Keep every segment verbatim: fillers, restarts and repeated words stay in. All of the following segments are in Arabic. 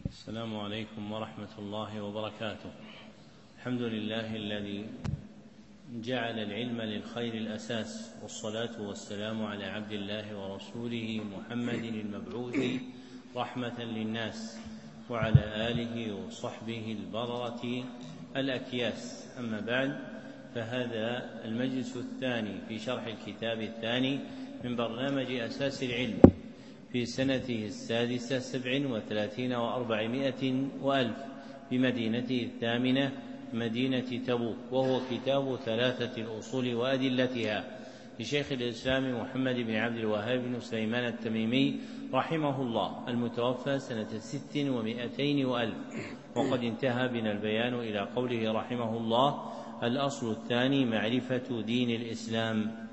السلام عليكم ورحمة الله وبركاته. الحمد لله الذي جعل العلم للخير الأساس، والصلاة والسلام على عبد الله ورسوله محمد المبعوث رحمة للناس، وعلى آله وصحبه البررة الأكياس. أما بعد، فهذا المجلس الثاني في شرح الكتاب الثاني من برنامج أساس العلم في سنته السادسة سبع وثلاثين وأربعمائة وألف بمدينته الثامنة مدينة تبوك، وهو كتاب ثلاثة الأصول وأدلتها لشيخ الإسلام محمد بن عبد الوهاب بن سليمان التميمي رحمه الله، المتوفى سنة ست ومائتين وألف. وقد انتهى بنا البيان إلى قوله رحمه الله: الأصل الثاني معرفة دين الإسلام.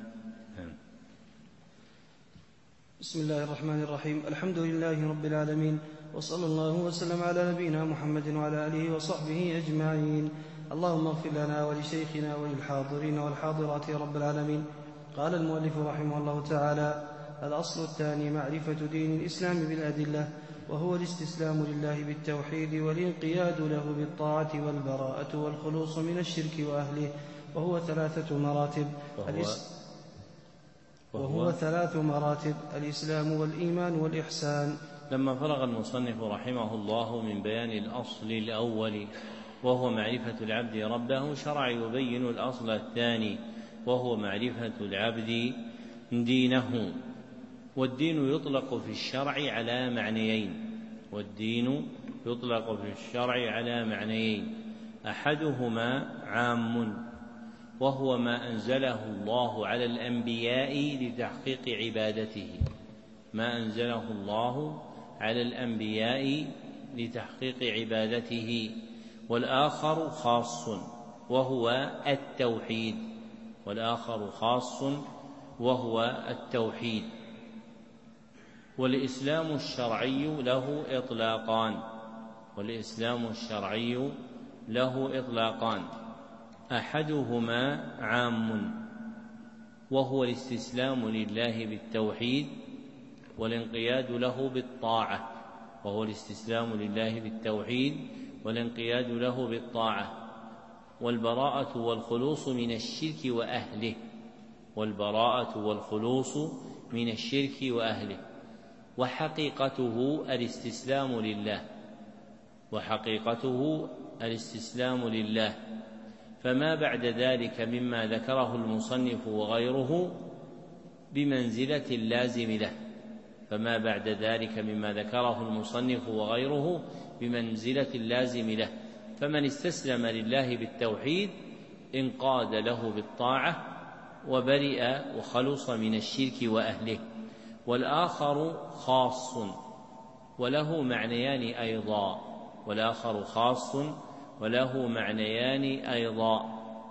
بسم الله الرحمن الرحيم. الحمد لله رب العالمين، وصلى الله وسلم على نبينا محمد وعلى آله وصحبه أجمعين. اللهم اغفر لنا ولشيخنا وللحاضرين والحاضرات يا رب العالمين. قال المؤلف رحمه الله تعالى: الأصل الثاني معرفة دين الإسلام بالأدلة، وهو الاستسلام لله بالتوحيد والانقياد له بالطاعة والبراءة والخلوص من الشرك وأهله، وهو ثلاثة مراتب وهو, وهو ثلاث مراتب: الإسلام والإيمان والإحسان. لما فرغ المصنف رحمه الله من بيان الأصل الأول وهو معرفة العبد ربه، شرع يبين الأصل الثاني وهو معرفة العبد دينه. والدين يطلق في الشرع على معنيين والدين يطلق في الشرع على معنيين أحدهما عام، وهو ما أنزله الله على الأنبياء لتحقيق عبادته ما أنزله الله على الأنبياء لتحقيق عبادته والآخر خاص وهو التوحيد والآخر خاص وهو التوحيد. والإسلام الشرعي له إطلاقان والإسلام الشرعي له إطلاقان أحدهما عام، وهو الاستسلام لله بالتوحيد والانقياد له بالطاعة وهو الاستسلام لله بالتوحيد والانقياد له بالطاعة والبراءة والخلوص من الشرك وأهله والبراءة والخلوص من الشرك وأهله وحقيقته الاستسلام لله وحقيقته الاستسلام لله فما بعد ذلك مما ذكره المصنف وغيره بمنزلة اللازم له فما بعد ذلك مما ذكره المصنف وغيره بمنزلة اللازم له فمن استسلم لله بالتوحيد انقاد له بالطاعة وبرئ وخلص من الشرك وأهله. والآخر خاص وله معنيان أيضا والآخر خاص وله معنيان أيضا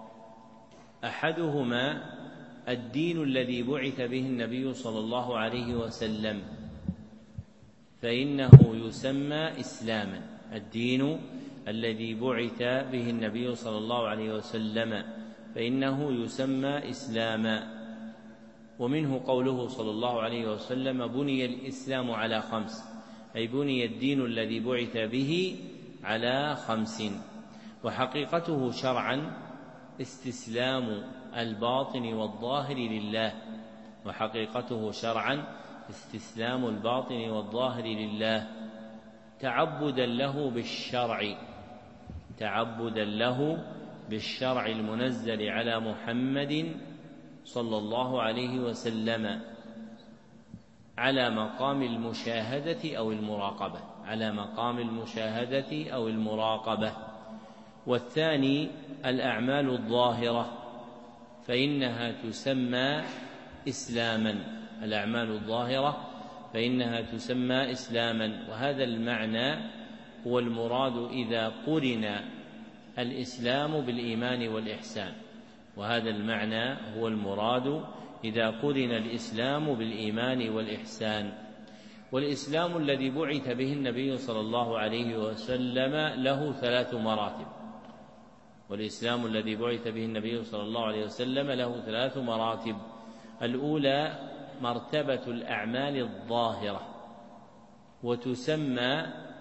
أحدهما الدين الذي بعث به النبي صلى الله عليه وسلم فإنه يسمى إسلاما الدين الذي بعث به النبي صلى الله عليه وسلم فإنه يسمى إسلاما. ومنه قوله صلى الله عليه وسلم: بني الإسلام على خمس، أي بني الدين الذي بعث به على خمس. وحقيقته شرعا استسلام الباطن والظاهر لله وحقيقته شرعا استسلام الباطن والظاهر لله تعبدا له بالشرع تعبدا له بالشرع المنزل على محمد صلى الله عليه وسلم على مقام المشاهدة أو المراقبة على مقام المشاهدة أو المراقبة. والثاني الأعمال الظاهرة فإنها تسمى إسلاما الأعمال الظاهرة فإنها تسمى إسلاما. وهذا المعنى هو المراد إذا قرن الإسلام بالإيمان والإحسان وهذا المعنى هو المراد إذا قرن الإسلام بالإيمان والإحسان. والإسلام الذي بعث به النبي صلى الله عليه وسلم له ثلاث مراتب والإسلام الذي بعث به النبي صلى الله عليه وسلم له ثلاث مراتب. الأولى مرتبة الأعمال الظاهرة وتسمى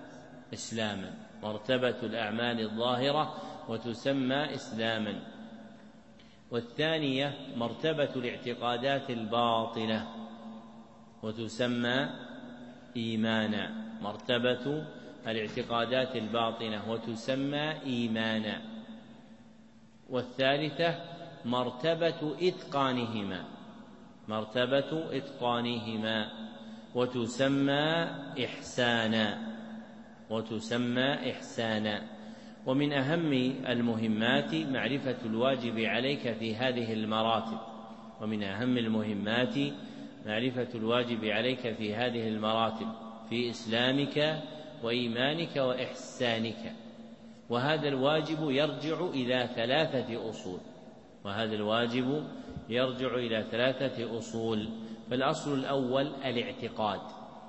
إسلاما، مرتبة الأعمال الظاهرة وتسمى إسلاما. والثانية مرتبة الاعتقادات الباطنة وتسمى إيمانا، مرتبة الاعتقادات الباطنة وتسمى إيمانا. والثالثة مرتبة إتقانهما، مرتبة إتقانهما وتسمى إحسانا، وتسمى إحسانا. ومن أهم المهمات معرفة الواجب عليك في هذه المراتب، ومن أهم المهمات معرفة الواجب عليك في هذه المراتب في إسلامك وإيمانك وإحسانك. وهذا الواجب يرجع إلى ثلاثة أصول، وهذا الواجب يرجع إلى ثلاثة أصول. فالأصل الأول الاعتقاد،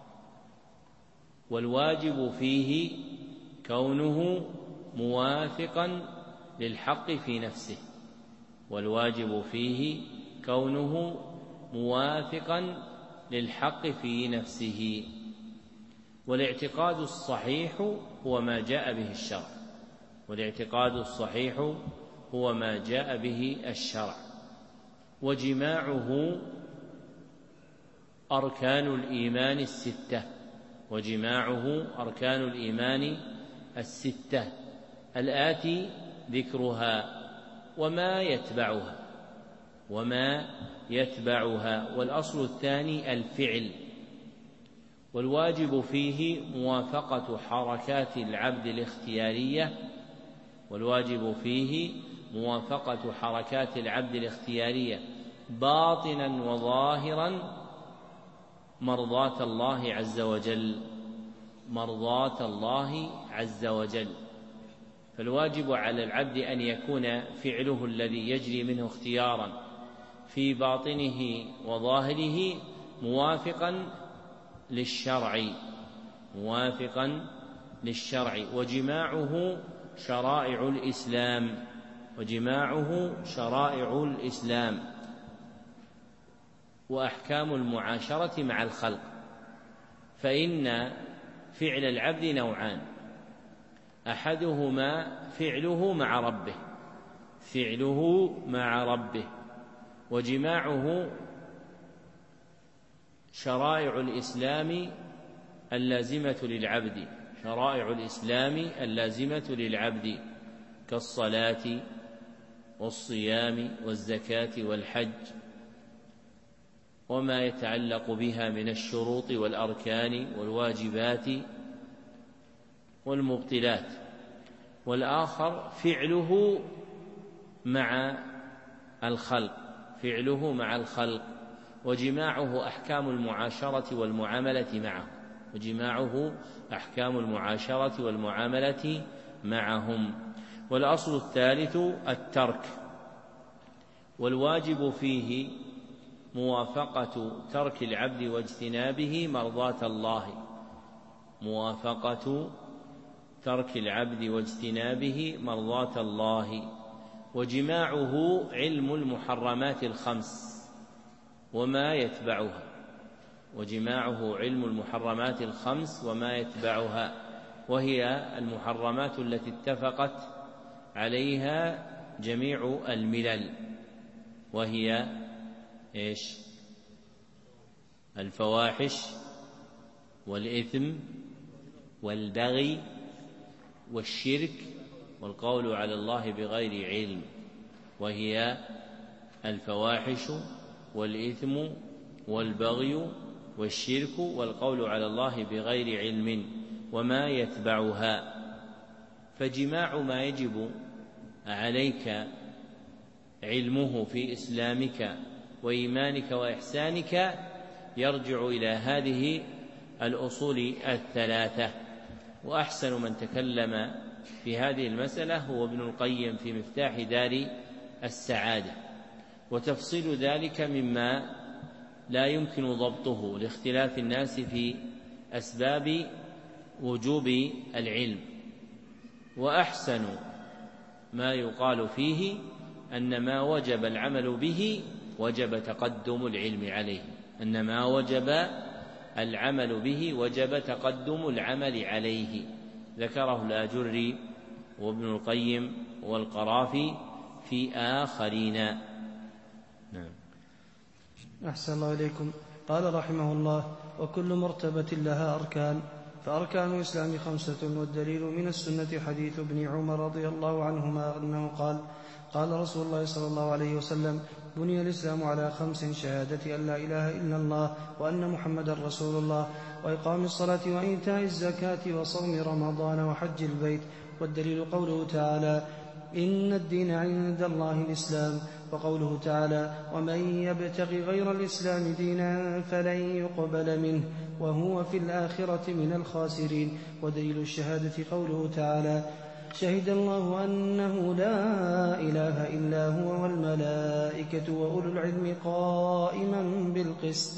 والواجب فيه كونه موافقا للحق في نفسه، والواجب فيه كونه موافقا للحق في نفسه. والاعتقاد الصحيح هو ما جاء به الشرع، والاعتقاد الصحيح هو ما جاء به الشرع. وجماعه أركان الإيمان الستة، وجماعه أركان الإيمان الستة الآتي ذكرها وما يتبعها، وما يتبعها. والأصل الثاني الفعل، والواجب فيه موافقة حركات العبد الاختيارية، والواجب فيه موافقة حركات العبد الاختيارية باطنا وظاهرا مرضاة الله عز وجل، مرضاة الله عز وجل. فالواجب على العبد أن يكون فعله الذي يجري منه اختيارا في باطنه وظاهره موافقا للشرع، موافقا للشرع. وجماعه شرائع الإسلام، وجماعه شرائع الإسلام وأحكام المعاشرة مع الخلق. فإن فعل العبد نوعان، أحدهما فعله مع ربه، فعله مع ربه. وجماعه شرائع الإسلام اللازمة للعبد، شرائع الإسلام اللازمة للعبد كالصلاة والصيام والزكاة والحج وما يتعلق بها من الشروط والأركان والواجبات والمبطلات. والآخر فعله مع الخلق، فعله مع الخلق. وجماعه أحكام المعاشرة والمعاملة معه، وجماعه أحكام المعاشرة والمعاملة معهم. والأصل الثالث الترك، والواجب فيه موافقة ترك العبد واجتنابه مرضاة الله، موافقة ترك العبد واجتنابه مرضاة الله. وجماعه علم المحرمات الخمس وما يتبعها، وجماعه علم المحرمات الخمس وما يتبعها، وهي المحرمات التي اتفقت عليها جميع الملل، وهي إيش؟ الفواحش والإثم والبغي والشرك والقول على الله بغير علم، وهي الفواحش والإثم والبغي والشرك والقول على الله بغير علم وما يتبعها. فجماع ما يجب عليك علمه في إسلامك وإيمانك وإحسانك يرجع إلى هذه الأصول الثلاثة. وأحسن من تكلم في هذه المسألة هو ابن القيم في مفتاح دار السعادة. وتفصيل ذلك مما لا يمكن ضبطه لاختلاف الناس في أسباب وجوب العلم. وأحسن ما يقال فيه أن ما وجب العمل به وجب تقدم العلم عليه، أن ما وجب العمل به وجب تقدم العمل عليه. ذكره الآجري وابن القيم والقرافي في آخرين. نعم. أحسن الله إليكم. قال رحمه الله: وكل مرتبة لها أركان، فأركان الإسلام خمسة، والدليل من السنة حديث ابن عمر رضي الله عنهما أنه قال: قال رسول الله صلى الله عليه وسلم: بني الإسلام على خمس: شهادة أن لا إله إلا الله وأن محمدا رسول الله، وإقام الصلاة وإيتاء الزكاة وصوم رمضان وحج البيت. والدليل قوله تعالى: إن الدين عند الله الإسلام، وقوله تعالى: ومن يبتغ غير الإسلام دينا فلن يقبل منه وهو في الآخرة من الخاسرين. ودليل الشهادة قوله تعالى: شهد الله أنه لا إله إلا هو والملائكة وأولو العلم قائما بالقسط،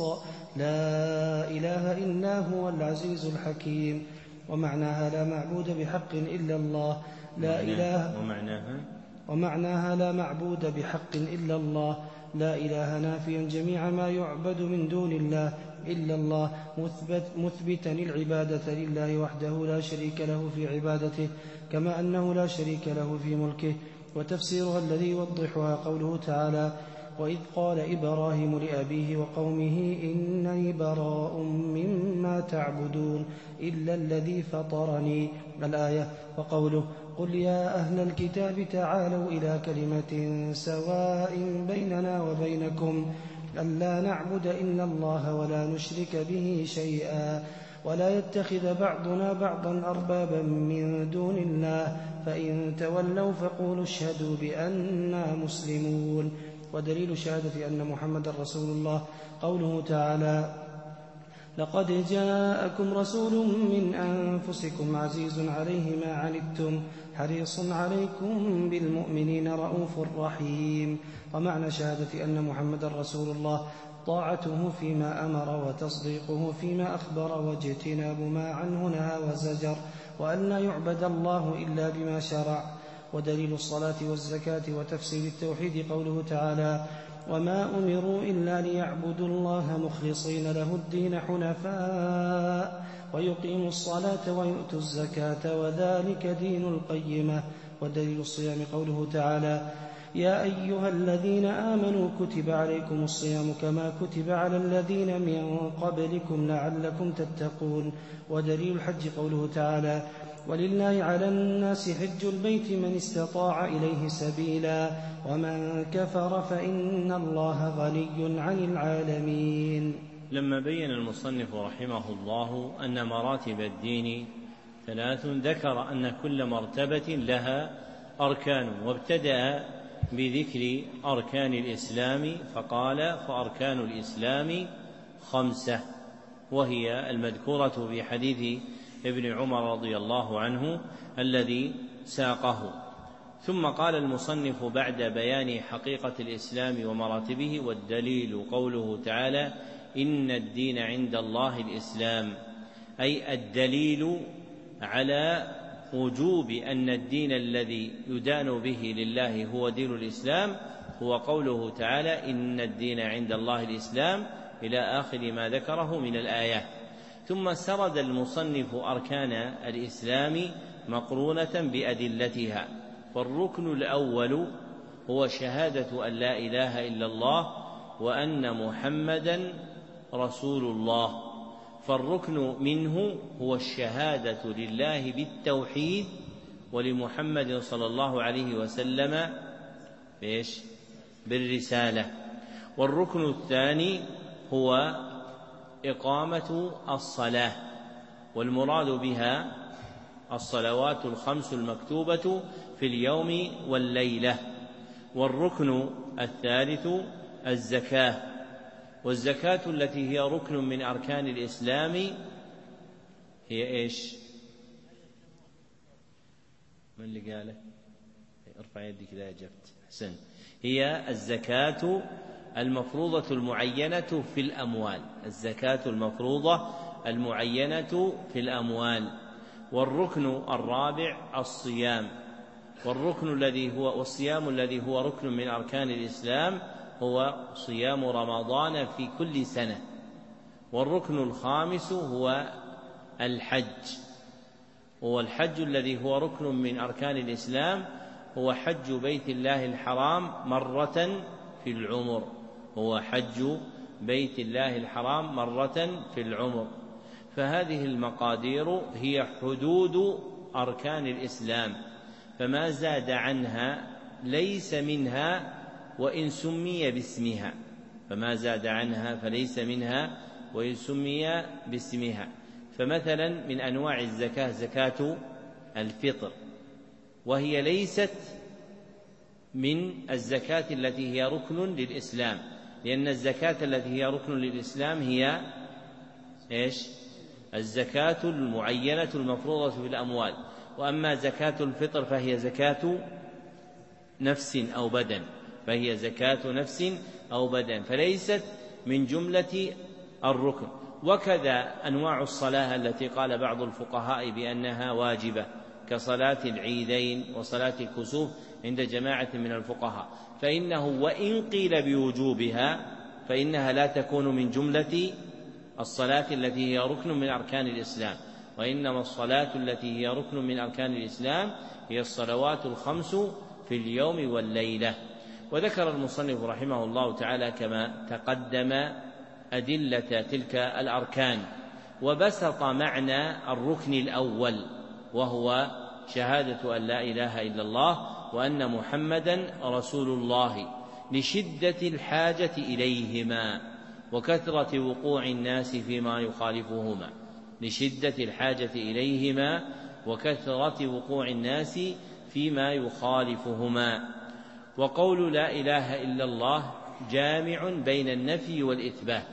لا إله إلا هو العزيز الحكيم. ومعناها: لا معبود بحق إلا الله، لا إله ومعناها ومعناها لا معبود بحق إلا الله، لا إله نافيا جميع ما يعبد من دون الله إلا الله، مثبت مثبتا العبادة لله وحده لا شريك له في عبادته، كما أنه لا شريك له في ملكه. وتفسيرها الذي يوضحها قوله تعالى: وإذ قال إبراهيم لأبيه وقومه إنني براء مما تعبدون إلا الذي فطرني، الآية. وقوله: قل يا أهل الكتاب تعالوا إلى كلمة سواء بيننا وبينكم ألا نعبد إلا الله ولا نشرك به شيئا ولا يتخذ بعضنا بعضا أربابا من دون الله، فإن تولوا فقولوا اشهدوا بأننا مسلمون. ودليل شهادة أن محمد رسول الله قوله تعالى: لقد جاءكم رسول من أنفسكم عزيز عليه ما عنتم حريص عليكم بالمؤمنين رؤوف رحيم. ومعنى شهادة أن محمد رسول الله طاعته فيما أمر وتصديقه فيما أخبر واجتناب ما عنه نهى وزجر، وأن لا يعبد الله إلا بما شرع. ودليل الصلاة والزكاة وتفسير التوحيد قوله تعالى: وما أمروا إلا ليعبدوا الله مخلصين له الدين حنفاء ويقيموا الصلاة ويؤتوا الزكاة وذلك دين القيمة. ودليل الصيام قوله تعالى: يا أيها الذين آمنوا كتب عليكم الصيام كما كتب على الذين من قبلكم لعلكم تتقون. ودليل الحج قوله تعالى: ولله على الناس حج البيت من استطاع إليه سبيلا ومن كفر فإن الله غني عن العالمين. لما بين المصنف رحمه الله أن مراتب الدين ثلاث، ذكر أن كل مرتبة لها أركان، وابتدأ بذكر أركان الإسلام فقال: فأركان الإسلام خمسة، وهي المذكورة في حديث ابن عمر رضي الله عنه الذي ساقه. ثم قال المصنف بعد بيان حقيقة الإسلام ومراتبه: والدليل قوله تعالى: إن الدين عند الله الإسلام، أي الدليل على وجوب أن الدين الذي يدان به لله هو دين الإسلام، هو قوله تعالى: إن الدين عند الله الإسلام، إلى آخر ما ذكره من الآيات. ثم سرد المصنف أركان الإسلام مقرونة بأدلتها. فالركن الأول هو شهادة أن لا إله إلا الله وأن محمدا رسول الله، فالركن منه هو الشهادة لله بالتوحيد ولمحمد صلى الله عليه وسلم بإيش؟ بالرسالة. والركن الثاني هو إقامة الصلاة، والمراد بها الصلوات الخمس المكتوبة في اليوم والليلة. والركن الثالث الزكاة، والزكاة التي هي ركن من أركان الإسلام هي إيش؟ من اللي قاله؟ ارفع يدك إذا أجبت. حسن. هي الزكاة المفروضة المعينة في الأموال، الزكاة المفروضة المعينة في الأموال. والركن الرابع الصيام، والركن الذي هو والصيام الذي هو ركن من أركان الإسلام هو صيام رمضان في كل سنة. والركن الخامس هو الحج. هو الحج الذي هو ركن من أركان الإسلام، هو حج بيت الله الحرام مرة في العمر هو حج بيت الله الحرام مرة في العمر. فهذه المقادير هي حدود أركان الإسلام، فما زاد عنها ليس منها وإن سمي باسمها فما زاد عنها فليس منها وإن سمي باسمها. فمثلا من أنواع الزكاة زكاة الفطر، وهي ليست من الزكاة التي هي ركن للإسلام، لأن الزكاة التي هي ركن للإسلام هي إيش؟ الزكاة المعينة المفروضة في الأموال. وأما زكاة الفطر فهي زكاة نفس أو بدن فهي زكاة نفس أو بدن فليست من جملة الركن. وكذا أنواع الصلاة التي قال بعض الفقهاء بأنها واجبة كصلاة العيدين وصلاة الكسوف عند جماعة من الفقهاء، فإنه وإن قيل بوجوبها فإنها لا تكون من جملة الصلاة التي هي ركن من أركان الإسلام، وإنما الصلاة التي هي ركن من أركان الإسلام هي الصلوات الخمس في اليوم والليلة. وذكر المصنف رحمه الله تعالى كما تقدم أدلة تلك الأركان، وبسط معنى الركن الأول وهو شهادة أن لا إله إلا الله وأن محمدا رسول الله لشدة الحاجة إليهما وكثرة وقوع الناس فيما يخالفهما لشدة الحاجة إليهما وكثرة وقوع الناس فيما يخالفهما. وقول لا إله إلا الله جامع بين النفي والإثبات،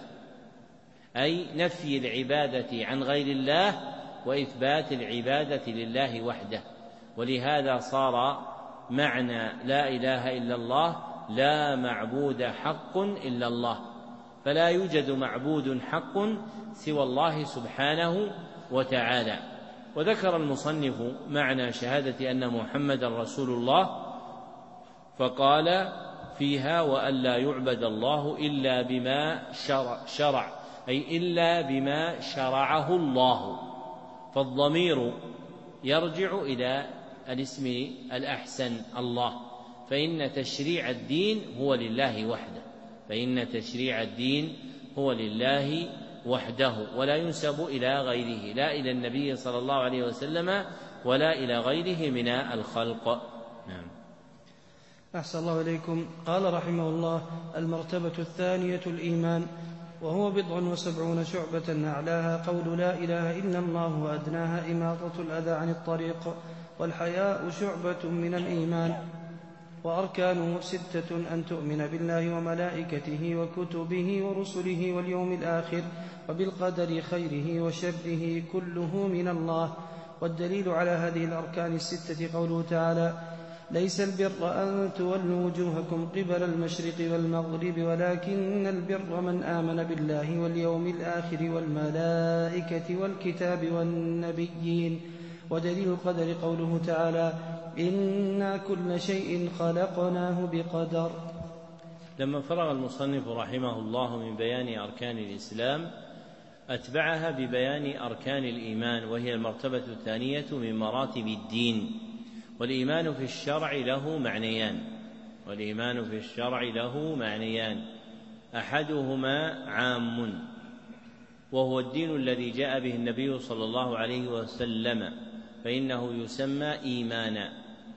أي نفي العبادة عن غير الله وإثبات العبادة لله وحده. ولهذا صار معنى لا إله إلا الله لا معبود حق إلا الله، فلا يوجد معبود حق سوى الله سبحانه وتعالى. وذكر المصنف معنى شهادة أن محمد رسول الله فقال فيها وأن لا يعبد الله إلا بما شرع, شرع أي إلا بما شرعه الله، فالضمير يرجع إلى الاسم الأحسن الله، فإن تشريع الدين هو لله وحده فإن تشريع الدين هو لله وحده ولا ينسب إلى غيره، لا إلى النبي صلى الله عليه وسلم ولا إلى غيره من الخلق. نعم. أحسن الله إليكم. قال رحمه الله: المرتبة الثانية الإيمان، وهو بضع وسبعون شعبة، أعلاها قول لا إله إلا الله وأدناها إماطة الأذى عن الطريق، والحياء شعبة من الإيمان. وأركانه ستة: أن تؤمن بالله وملائكته وكتبه ورسله واليوم الآخر وبالقدر خيره وشره كله من الله. والدليل على هذه الأركان الستة قوله تعالى: ليس البر أن تولوا وجوهكم قبل المشرق والمغرب ولكن البر من آمن بالله واليوم الآخر والملائكة والكتاب والنبيين. ودليل القدر قوله تعالى: إنا كل شيء خلقناه بقدر. لما فرغ المصنف رحمه الله من بيان أركان الإسلام أتبعها ببيان أركان الإيمان، وهي المرتبة الثانية من مراتب الدين. والإيمان في الشرع له معنيان والإيمان في الشرع له معنيان أحدهما عام وهو الدين الذي جاء به النبي صلى الله عليه وسلم، فإنه يسمى إيمانا،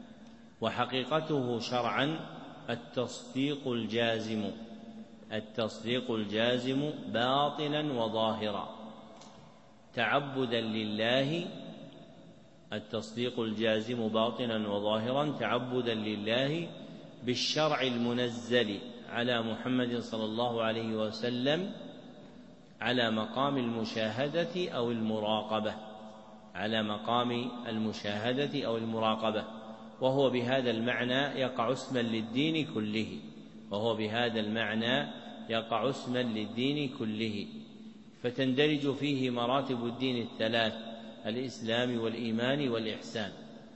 وحقيقته شرعا التصديق الجازم التصديق الجازم باطنا وظاهرا تعبدا لله التصديق الجازم باطنا وظاهرا تعبدا لله بالشرع المنزل على محمد صلى الله عليه وسلم على مقام المشاهدة أو المراقبة على مقام المشاهدة أو المراقبة وهو بهذا المعنى يقع اسما للدين كله وهو بهذا المعنى يقع اسما للدين كله فتندرج فيه مراتب الدين الثلاث: الإسلام والإيمان والإحسان.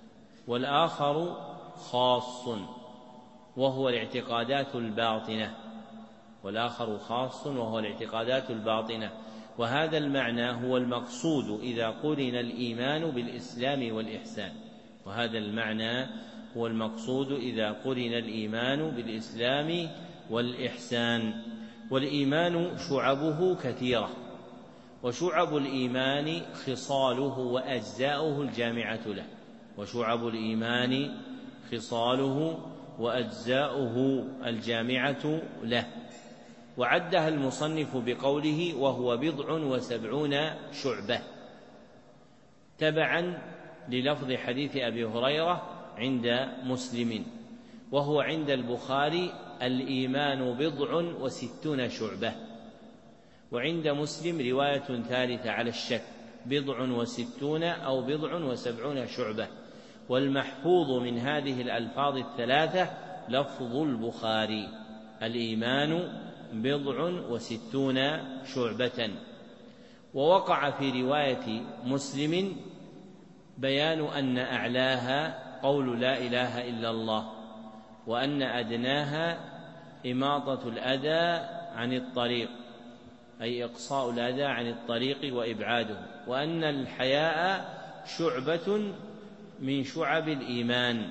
والآخر خاص وهو الاعتقادات الباطنة والآخر خاص وهو الاعتقادات الباطنة وهذا المعنى هو المقصود إذا قرن الإيمان بالإسلام والإحسان وهذا المعنى هو المقصود إذا قرن الإيمان بالإسلام والإحسان. والإيمان شعبه كثيرة، وشعب الإيمان خصاله وأجزاؤه الجامعة له وشعب الإيمان خصاله وأجزاؤه الجامعة له. وعدها المصنف بقوله وهو بضع وسبعون شعبة تبعا للفظ حديث أبي هريرة عند مسلم، وهو عند البخاري الإيمان بضع وستون شعبة، وعند مسلم رواية ثالثة على الشك بضع وستون أو بضع وسبعون شعبة. والمحفوظ من هذه الألفاظ الثلاثة لفظ البخاري الإيمان بضع وستون شعبة. ووقع في رواية مسلم بيان أن أعلاها قول لا إله إلا الله، وأن أدناها إماطة الأذى عن الطريق أي إقصاء الأذى عن الطريق وإبعاده، وأن الحياء شعبة من شعب الإيمان.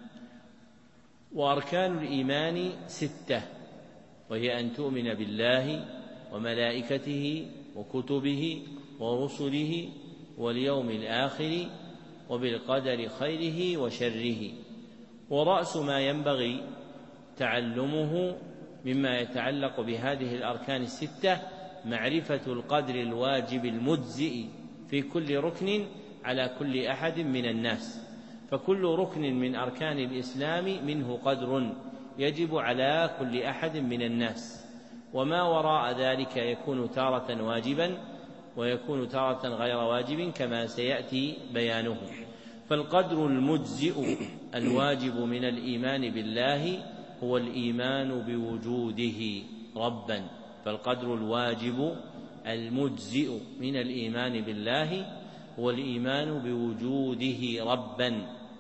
وأركان الإيمان ستة، وهي أن تؤمن بالله وملائكته وكتبه ورسله واليوم الآخر وبالقدر خيره وشره. ورأس ما ينبغي تعلمه مما يتعلق بهذه الأركان الستة معرفة القدر الواجب المجزئ في كل ركن على كل أحد من الناس، فكل ركن من أركان الإسلام منه قدر يجب على كل أحد من الناس، وما وراء ذلك يكون تارة واجبا ويكون تارة غير واجب كما سيأتي بيانه. فالقدر المجزئ الواجب من الإيمان بالله هو الإيمان بوجوده ربا فالقدر الواجب المجزئ من الإيمان بالله هو الإيمان بوجوده ربا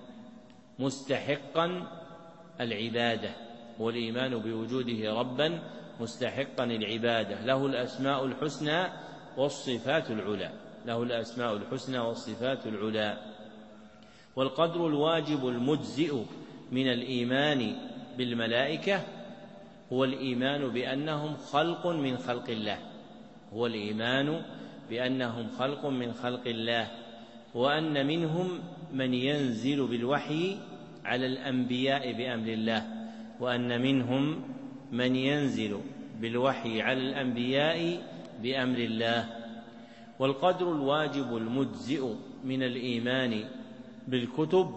مستحقا العبادة هو الإيمان بوجوده ربا مستحقا العبادة له الأسماء الحسنى والصفات العلى له الأسماء الحسنى والصفات العلى. والقدر الواجب المجزئ من الإيمان بالملائكة هو الإيمان بأنهم خلق من خلق الله هو الإيمان بأنهم خلق من خلق الله وأن منهم من ينزل بالوحي على الأنبياء بأمر الله وأن منهم من ينزل بالوحي على الأنبياء بأمر الله. والقدر الواجب المجزئ من الإيمان بالكتب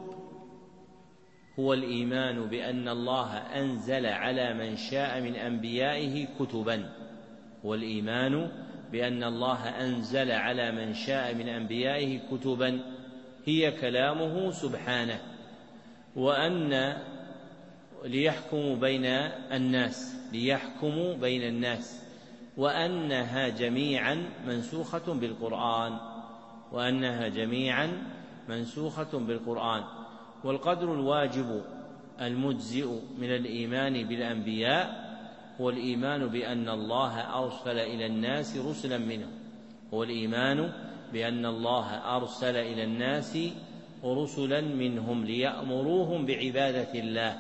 هو الإيمان بأن الله أنزل على من شاء من أنبيائه كتبا هو الإيمان بأن الله أنزل على من شاء من أنبيائه كتبا هي كلامه سبحانه، وأن ليحكموا بين الناس ليحكموا بين الناس وأنها جميعا منسوخة بالقرآن وأنها جميعا منسوخة بالقرآن. والقدر الواجب المجزئ من الإيمان بالأنبياء هو الإيمان بأن الله أرسل إلى الناس رسلا منهم هو الإيمان بأن الله أرسل إلى الناس رسلا منهم ليأمروهم بعبادة الله،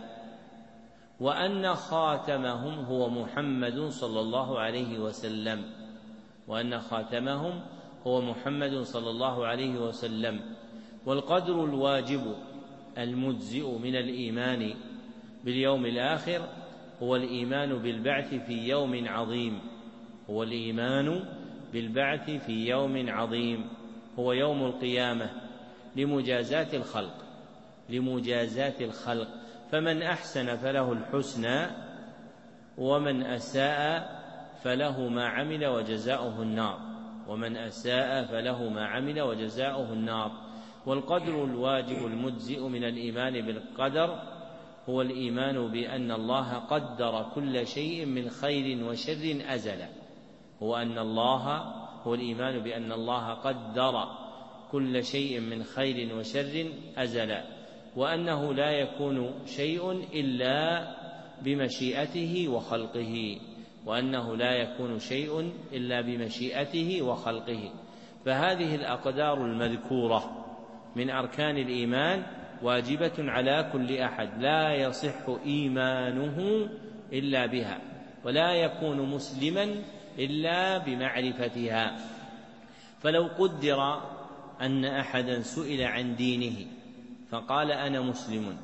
وأن خاتمهم هو محمد صلى الله عليه وسلم وأن خاتمهم هو محمد صلى الله عليه وسلم. والقدر الواجب المجزئ من الإيمان باليوم الآخر هو الإيمان بالبعث في يوم عظيم هو الإيمان بالبعث في يوم عظيم هو يوم القيامة لمجازاة الخلق لمجازاة الخلق فمن أحسن فله الحسنى ومن أساء فله ما عمل وجزاؤه النار ومن أساء فله ما عمل وجزاؤه النار. والقدر الواجب المجزئ من الإيمان بالقدر هو الإيمان بأن الله قدر كل شيء من خير وشر أزلا هو أن الله هو الإيمان بأن الله قدر كل شيء من خير وشر أزلا وأنه لا يكون شيء إلا بمشيئته وخلقه وأنه لا يكون شيء إلا بمشيئته وخلقه. فهذه الأقدار المذكورة من أركان الإيمان واجبة على كل أحد، لا يصح إيمانه إلا بها، ولا يكون مسلما إلا بمعرفتها. فلو قدر أن أحدا سئل عن دينه فقال أنا مسلم،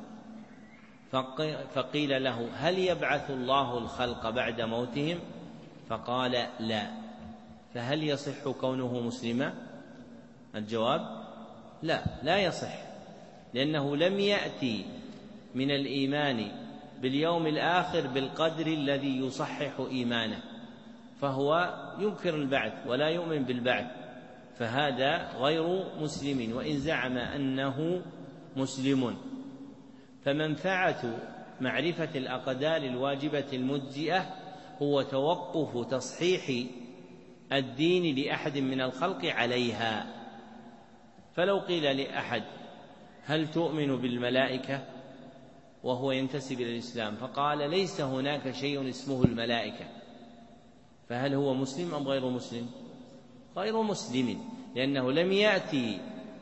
فقيل له هل يبعث الله الخلق بعد موتهم؟ فقال لا، فهل يصح كونه مسلما؟ الجواب لا، لا يصح، لأنه لم يأتي من الإيمان باليوم الآخر بالقدر الذي يصحح إيمانه، فهو ينكر البعث ولا يؤمن بالبعث، فهذا غير مسلم وإن زعم أنه مسلم. فمنفعة معرفة الأقدار الواجبة المجزئة هو توقف تصحيح الدين لأحد من الخلق عليها. فلو قيل لأحد هل تؤمن بالملائكة وهو ينتسب إلى الإسلام فقال ليس هناك شيء اسمه الملائكة، فهل هو مسلم أم غير مسلم؟ غير مسلم، لأنه لم يأتي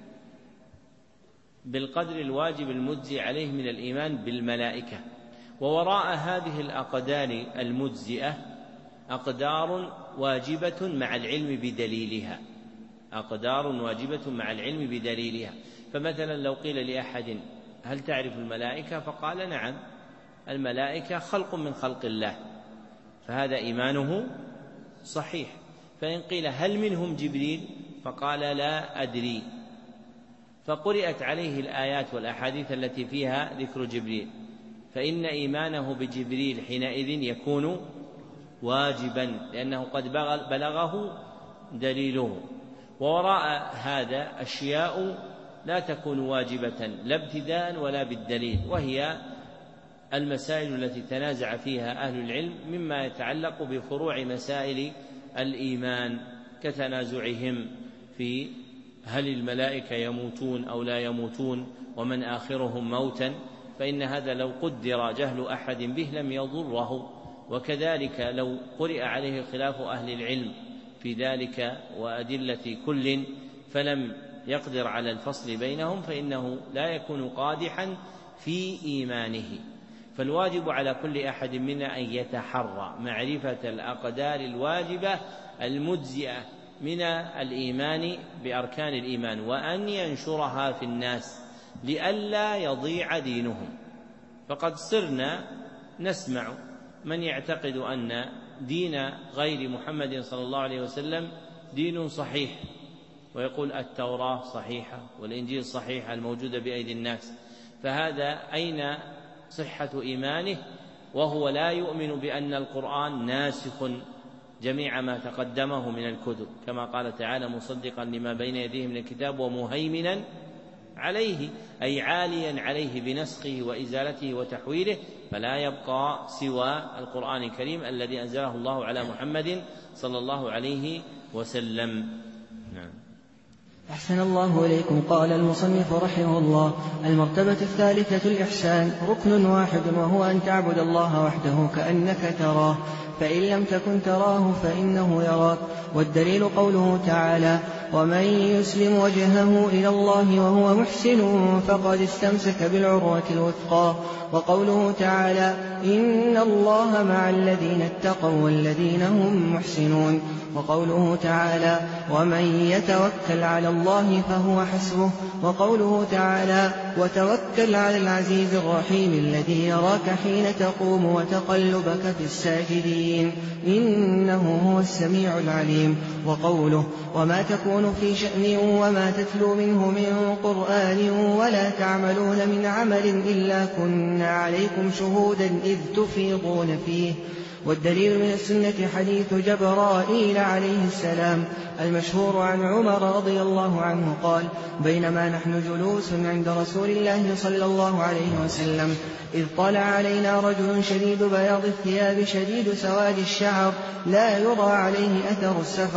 بالقدر الواجب المجزي عليه من الإيمان بالملائكة. ووراء هذه الأقدار المجزئة أقدار واجبة مع العلم بدليلها، أقدار واجبة مع العلم بدليلها. فمثلا لو قيل لأحد هل تعرف الملائكة؟ فقال نعم، الملائكة خلق من خلق الله، فهذا إيمانه صحيح. فإن قيل هل منهم جبريل؟ فقال لا أدري، فقرأت عليه الآيات والأحاديث التي فيها ذكر جبريل، فإن إيمانه بجبريل حينئذ يكون واجبا، لأنه قد بلغه دليله. ووراء هذا أشياء لا تكون واجبة لا ابتداء ولا بالدليل، وهي المسائل التي تنازع فيها أهل العلم مما يتعلق بفروع مسائل الإيمان، كتنازعهم في هل الملائكة يموتون أو لا يموتون ومن آخرهم موتا، فإن هذا لو قدر جهل أحد به لم يضره. وكذلك لو قرئ عليه خلاف أهل العلم في ذلك وأدلة كل فلم يقدر على الفصل بينهم فإنه لا يكون قادحا في إيمانه. فالواجب على كل أحد منا أن يتحرى معرفة الأقدار الواجبة المجزئة من الإيمان بأركان الإيمان، وأن ينشرها في الناس لئلا يضيع دينهم. فقد صرنا نسمع من يعتقد أن دين غير محمد صلى الله عليه وسلم دين صحيح، ويقول التوراة صحيحة والإنجيل صحيحة الموجودة بأيدي الناس، فهذا أين صحة إيمانه وهو لا يؤمن بأن القرآن ناسخ جميع ما تقدمه من الكتب، كما قال تعالى مصدقا لما بين يديه من الكتاب ومهيمنا عليه، أي عاليا عليه بنسخه وإزالته وتحويله، فلا يبقى سوى القرآن الكريم الذي أنزله الله على محمد صلى الله عليه وسلم. نعم. أحسن الله إليكم. قال المصنف رحمه الله: المرتبة الثالثة الإحسان، ركن واحد وهو أن تعبد الله وحده كأنك تراه، فإن لم تكن تراه فإنه يراك. والدليل قوله تعالى: ومن يسلم وجهه إلى الله وهو محسن فقد استمسك بالعروة الوثقى. وقوله تعالى: إن الله مع الذين اتقوا والذين هم محسنون. وقوله تعالى: ومن يتوكل على الله فهو حسبه. وقوله تعالى: وتوكل على العزيز الرحيم الذي يراك حين تقوم وتقلبك في الساجدين إنه هو السميع العليم. وقوله: وما تكون في شأن وما تتلو منه من قرآن ولا تعملون من عمل إلا كنا عليكم شهودا إذ تفيضون فيه. والدليل من السنة حديث جبرائيل عليه السلام المشهور عن عمر رضي الله عنه قال: بينما نحن جلوس عند رسول الله صلى الله عليه وسلم إذ طلع علينا رجل شديد بياض الثياب شديد سواد الشعر لا يرى عليه أثر السفر،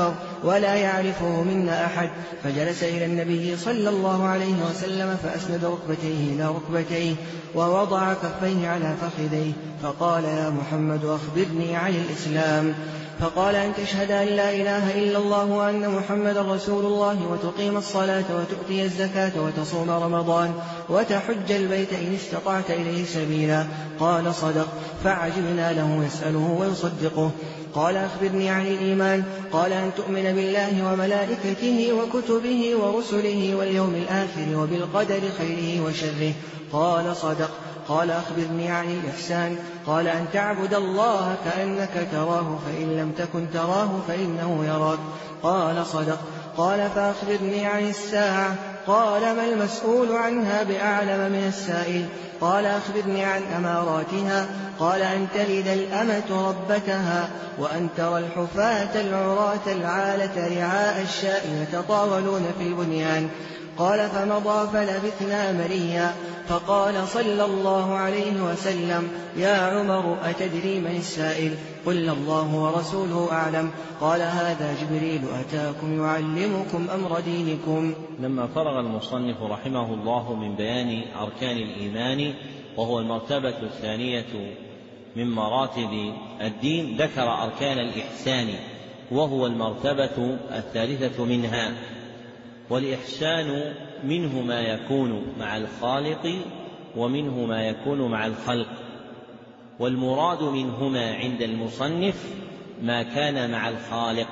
ولا يعرفه منا أحد، فجلس إلى النبي صلى الله عليه وسلم فأسند ركبتيه إلى ركبتيه ووضع كفيه على فخذيه، فقال: يا محمد أخبرني عن الإسلام. فقال: أن تشهد أن لا إله إلا الله وأن محمد رسول الله، وتقيم الصلاة وتؤتي الزكاة وتصوم رمضان وتحج البيت إن استطعت إليه سبيلا. قال: صدق. فعجبنا له يسأله ويصدقه. قال: أخبرني عن الإيمان. قال: أن تؤمن بالله وملائكته وكتبه ورسله واليوم الآخر وبالقدر خيره وشره. قال: صدق. قال: أخبرني عن الإحسان. قال: أن تعبد الله كأنك تراه فإن لم تكن تراه فإنه يراك. قال: صدق. قال: فأخبرني عن الساعة. قال: ما المسؤول عنها بأعلم من السائل. قال: أخبرني عن أماراتها. قال: أن تلد الأمة ربتها، وأن ترى الحفاة العراة العالة رعاء الشاء يتطاولون في البنيان. قال: فمضى فلبثنا مليا. فقال صلى الله عليه وسلم: يا عمر، أتدري من السائل؟ قلنا: الله ورسوله أعلم. قال: هذا جبريل أتاكم يعلمكم أمر دينكم. لما فرغ المصنف رحمه الله من بيان أركان الإيمان وهو المرتبة الثانية من مراتب الدين، ذكر أركان الإحسان وهو المرتبة الثالثة منها. والإحسان منه ما يكون مع الخالق ومنه ما يكون مع الخلق، والمراد منهما عند المصنف ما كان مع الخالق،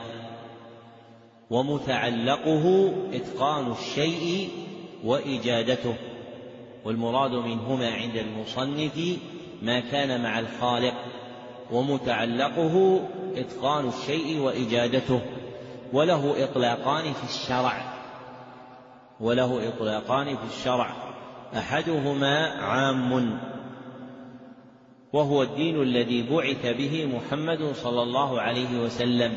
ومتعلقه إتقان الشيء وإجادته. والمراد منهما عند المصنف ما كان مع الخالق، ومتعلقه إتقان الشيء وإجادته. وله إطلاقان في الشرع وله إطلاقان في الشرع أحدهما عام، وهو الدين الذي بعث به محمد صلى الله عليه وسلم،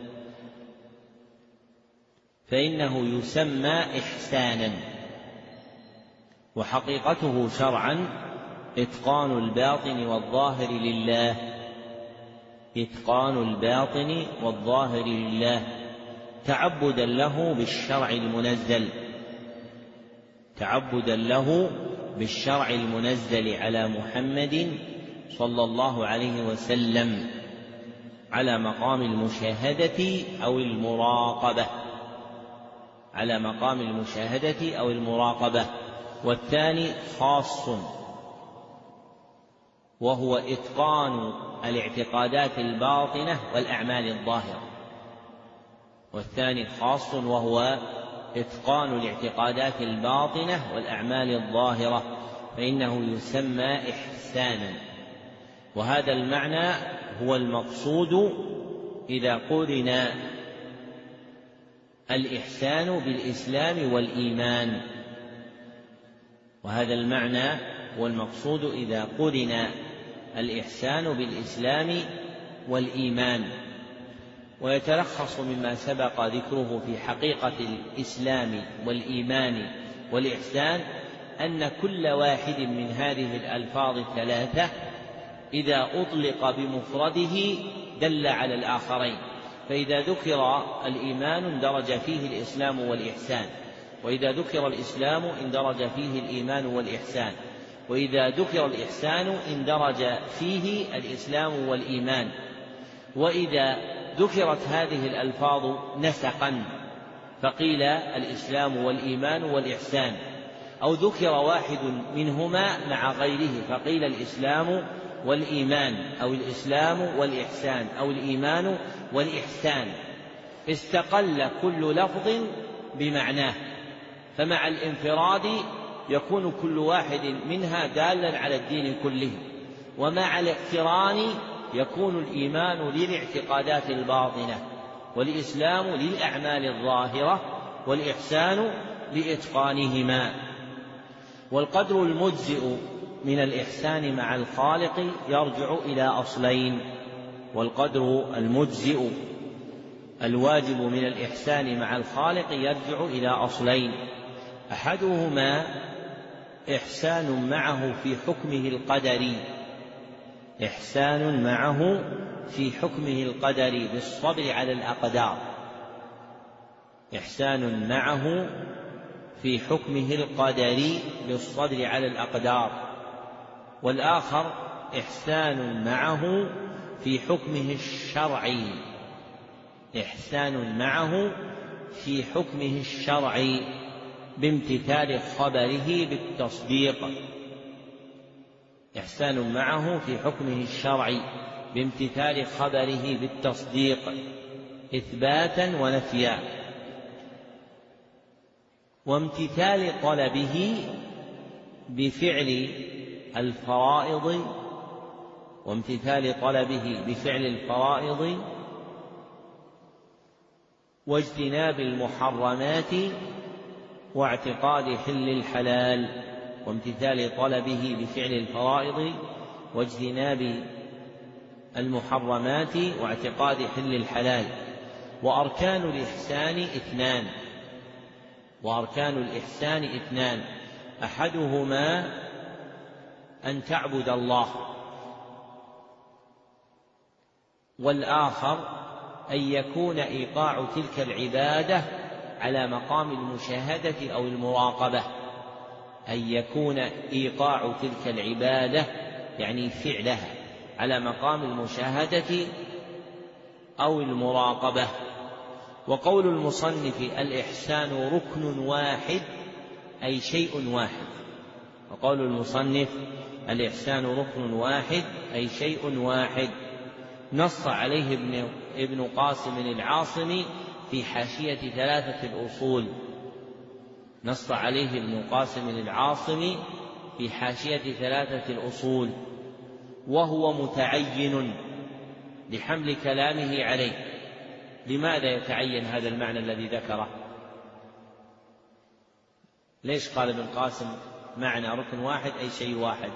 فإنه يسمى إحسانا، وحقيقته شرعا إتقان الباطن والظاهر لله إتقان الباطن والظاهر لله تعبدا له بالشرع المنزل تعبدا له بالشرع المنزل على محمد صلى الله عليه وسلم على مقام المشاهدة أو المراقبة على مقام المشاهدة أو المراقبة. والثاني خاص، وهو إتقان الاعتقادات الباطنة والأعمال الظاهرة. والثاني خاص وهو إتقان الاعتقادات الباطنة والأعمال الظاهرة، فإنه يسمى إحسانا. وهذا المعنى هو المقصود إذا قرن الإحسان بالإسلام والإيمان وهذا المعنى هو المقصود إذا قرن الإحسان بالإسلام والإيمان. ويتلخص مما سبق ذكره في حقيقة الإسلام والإيمان والإحسان أن كل واحد من هذه الألفاظ الثلاثة إذا أطلق بمفرده دل على الآخرين، فإذا ذكر الإيمان اندرج فيه الإسلام والإحسان، وإذا ذكر الإسلام اندرج فيه الإيمان والإحسان، وإذا ذكر الإحسان اندرج فيه الإسلام والإيمان. وإذا ذكرت هذه الألفاظ نسقا فقيل الإسلام والإيمان والإحسان، أو ذكر واحد منهما مع غيره فقيل الإسلام والإيمان، أو الإسلام والإحسان، أو الإيمان والإحسان، استقل كل لفظ بمعناه، فمع الانفراد يكون كل واحد منها دالا على الدين كله، ومع الاقتران يكون الإيمان للاعتقادات الباطنة، والإسلام للأعمال الظاهرة، والإحسان لإتقانهما. والقدر المجزئ من الإحسان مع الخالق يرجع إلى أصلين. والقدر المجزئ الواجب من الإحسان مع الخالق يرجع إلى أصلين: أحدهما إحسان معه في حكمه القدري إحسان معه في حكمه القدري بالصبر على الأقدار، إحسان معه في حكمه القدري بالصبر على الأقدار، والآخر إحسان معه في حكمه الشرعي، إحسان معه في حكمه الشرعي بامتثال خبره بالتصديق، إحسان معه في حكمه الشرعي بامتثال خبره بالتصديق إثباتا ونفيا، وامتثال طلبه بفعل الفرائض وامتثال طلبه بفعل الفرائض واجتناب المحرمات واعتقاد حل الحلال، وامتثال طلبه بفعل الفرائض واجتناب المحرمات واعتقاد حل الحلال. وأركان الإحسان اثنان وأركان الإحسان اثنان أحدهما أن تعبد الله، والآخر أن يكون إيقاع تلك العبادة على مقام المشاهدة أو المراقبة، أن يكون إيقاع تلك العبادة يعني فعلها على مقام المشاهدة أو المراقبة. وقول المصنف الإحسان ركن واحد أي شيء واحد، وقول المصنف الإحسان ركن واحد أي شيء واحد، نص عليه ابن, ابن قاسم العاصمي في حاشية ثلاثة الأصول، نص عليه ابن قاسم العاصمي في حاشية ثلاثة الأصول، وهو متعين لحمل كلامه عليه. لماذا يتعين هذا المعنى الذي ذكره؟ ليش قال ابن قاسم معنى ركن واحد أي شيء واحد؟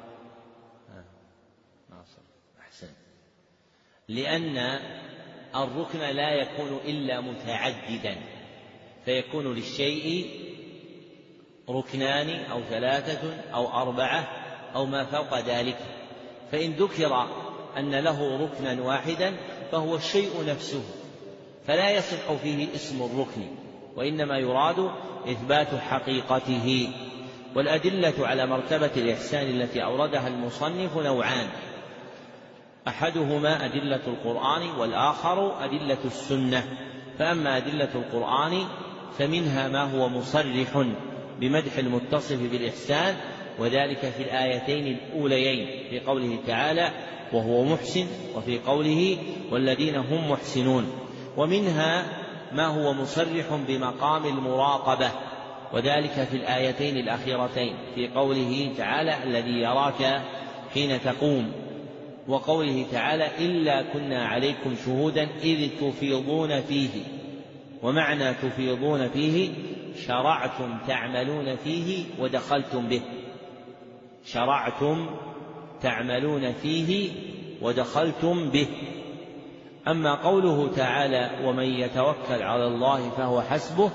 أحسن. لأن الركن لا يكون إلا متعددا، فيكون للشيء ركنان أو ثلاثة أو أربعة أو ما فوق ذلك، فإن ذكر أن له ركنا واحدا فهو الشيء نفسه، فلا يصح فيه اسم الركن، وإنما يراد إثبات حقيقته. والأدلة على مرتبة الإحسان التي أوردها المصنف نوعان، أحدهما أدلة القرآن والآخر أدلة السنة. فأما أدلة القرآن فمنها ما هو مصرح بمدح المتصف بالإحسان، وذلك في الآيتين الأوليين في قوله تعالى وهو محسن، وفي قوله والذين هم محسنون. ومنها ما هو مصرح بمقام المراقبة، وذلك في الآيتين الأخيرتين في قوله تعالى الذي يراك حين تقوم، وقوله تعالى إلا كنا عليكم شهودا إذ تفيضون فيه. ومعنى تفيضون فيه شرعتم تعملون فيه ودخلتم به، شرعتم تعملون فيه ودخلتم به. أما قوله تعالى ومن يتوكل على الله فهو حسبه،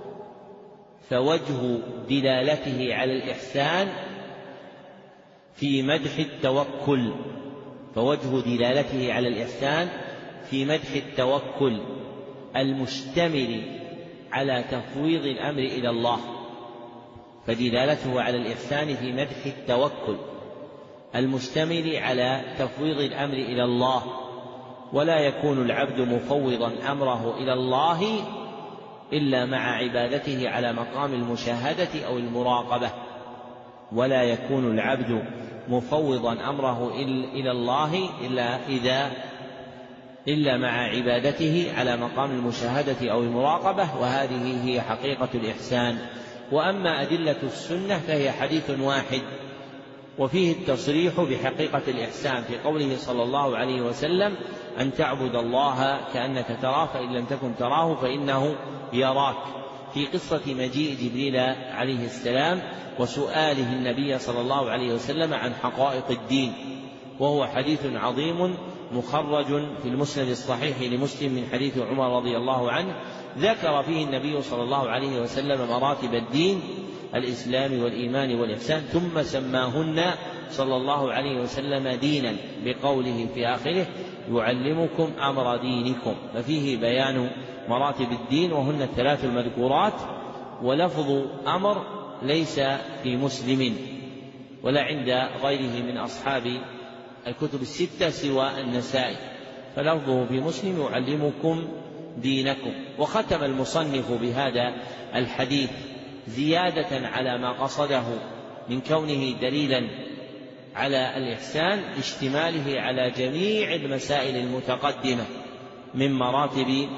فوجه دلالته على الإحسان في مدح التوكل، فوجه دلالته على الإحسان في مدح التوكل المشتمل على تفويض الأمر إلى الله، فدلالته على الإحسان في مدح التوكل المشتمل على تفويض الأمر إلى الله. ولا يكون العبد مفوضا أمره إلى الله إلا مع عبادته على مقام المشاهدة أو المراقبة، ولا يكون العبد مفوضا أمره إلى الله إلا إذا إلا مع عبادته على مقام المشاهدة أو المراقبة، وهذه هي حقيقة الإحسان. وأما أدلة السنة فهي حديث واحد، وفيه التصريح بحقيقة الإحسان في قوله صلى الله عليه وسلم أن تعبد الله كأنك تراه فإن لم تكن تراه فإنه يراك، في قصة مجيء جبريل عليه السلام وسؤاله النبي صلى الله عليه وسلم عن حقائق الدين، وهو حديث عظيم مخرج في المسند الصحيح لمسلم من حديث عمر رضي الله عنه، ذكر فيه النبي صلى الله عليه وسلم مراتب الدين الإسلام والإيمان والإحسان، ثم سماهن صلى الله عليه وسلم دينا بقوله في آخره يعلمكم أمر دينكم، ففيه بيان مراتب الدين، وهن الثلاث المذكورات. ولفظ أمر ليس في مسلم ولا عند غيره من أصحاب الكتب الستة سوى النسائي، فلفظه في مسلم يعلمكم دينكم. وختم المصنف بهذا الحديث زيادة على ما قصده من كونه دليلا على الإحسان لاشتماله على جميع المسائل المتقدمة من مراتب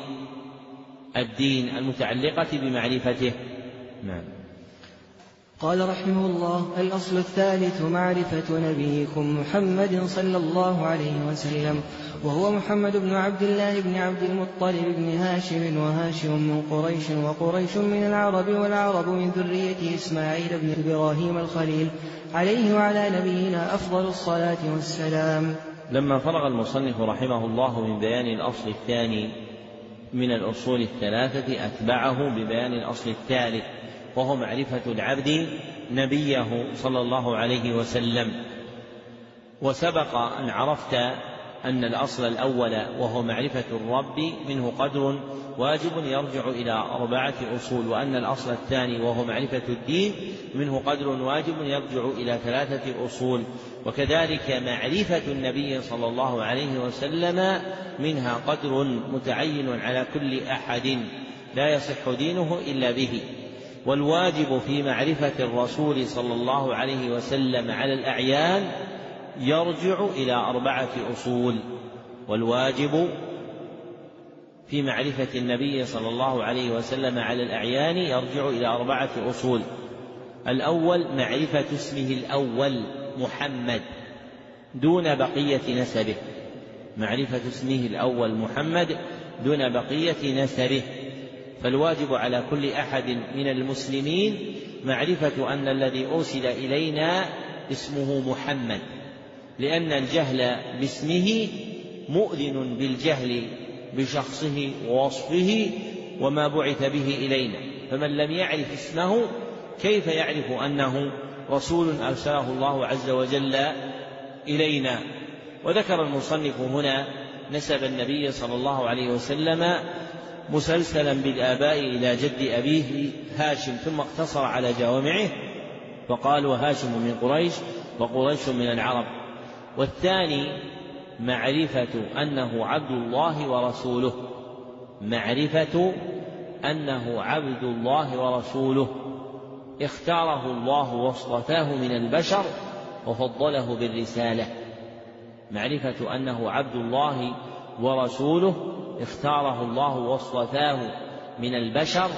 الدين المتعلقة بمعرفته. نعم. قال رحمه الله: الأصل الثالث معرفة نبيكم محمد صلى الله عليه وسلم، وهو محمد بن عبد الله بن عبد المطلب بن هاشم، وهاشم من قريش، وقريش من العرب، والعرب من ذرية إسماعيل بن إبراهيم الخليل عليه وعلى نبينا أفضل الصلاة والسلام. لما فرغ المصنف رحمه الله من بيان الأصل الثاني من الأصول الثلاثة أتبعه ببيان الأصل الثالث، وهو معرفة العبد نبيه صلى الله عليه وسلم. وسبق أن عرفت أن الأصل الأول وهو معرفة الرب منه قدر واجب يرجع إلى أربعة أصول، وأن الأصل الثاني وهو معرفة الدين منه قدر واجب يرجع إلى ثلاثة أصول. وكذلك معرفة النبي صلى الله عليه وسلم منها قدر متعين على كل أحد لا يصح دينه إلا به. والواجب في معرفة الرسول صلى الله عليه وسلم على الأعيان يرجع إلى أربعة أصول. والواجب في معرفة النبي صلى الله عليه وسلم على الأعيان يرجع إلى أربعة أصول. الأول معرفة اسمه الأول محمد دون بقية نسبه، معرفة اسمه الأول محمد دون بقية نسبه. فالواجب على كل أحد من المسلمين معرفة أن الذي أرسل إلينا اسمه محمد، لأن الجهل باسمه مؤذن بالجهل بشخصه ووصفه وما بعث به إلينا، فمن لم يعرف اسمه كيف يعرف أنه رسول أرسله الله عز وجل إلينا؟ وذكر المصنف هنا نسب النبي صلى الله عليه وسلم مسلسلا بالآباء إلى جد أبيه هاشم، ثم اقتصر على جوامعه وقال: وهاشم من قريش وقريش من العرب. والثاني معرفة أنه عبد الله ورسوله، معرفة أنه عبد الله ورسوله اختاره الله واصطفاه من البشر وفضله بالرسالة. معرفة أنه عبد الله ورسوله اختاره الله واصطفاه من البشر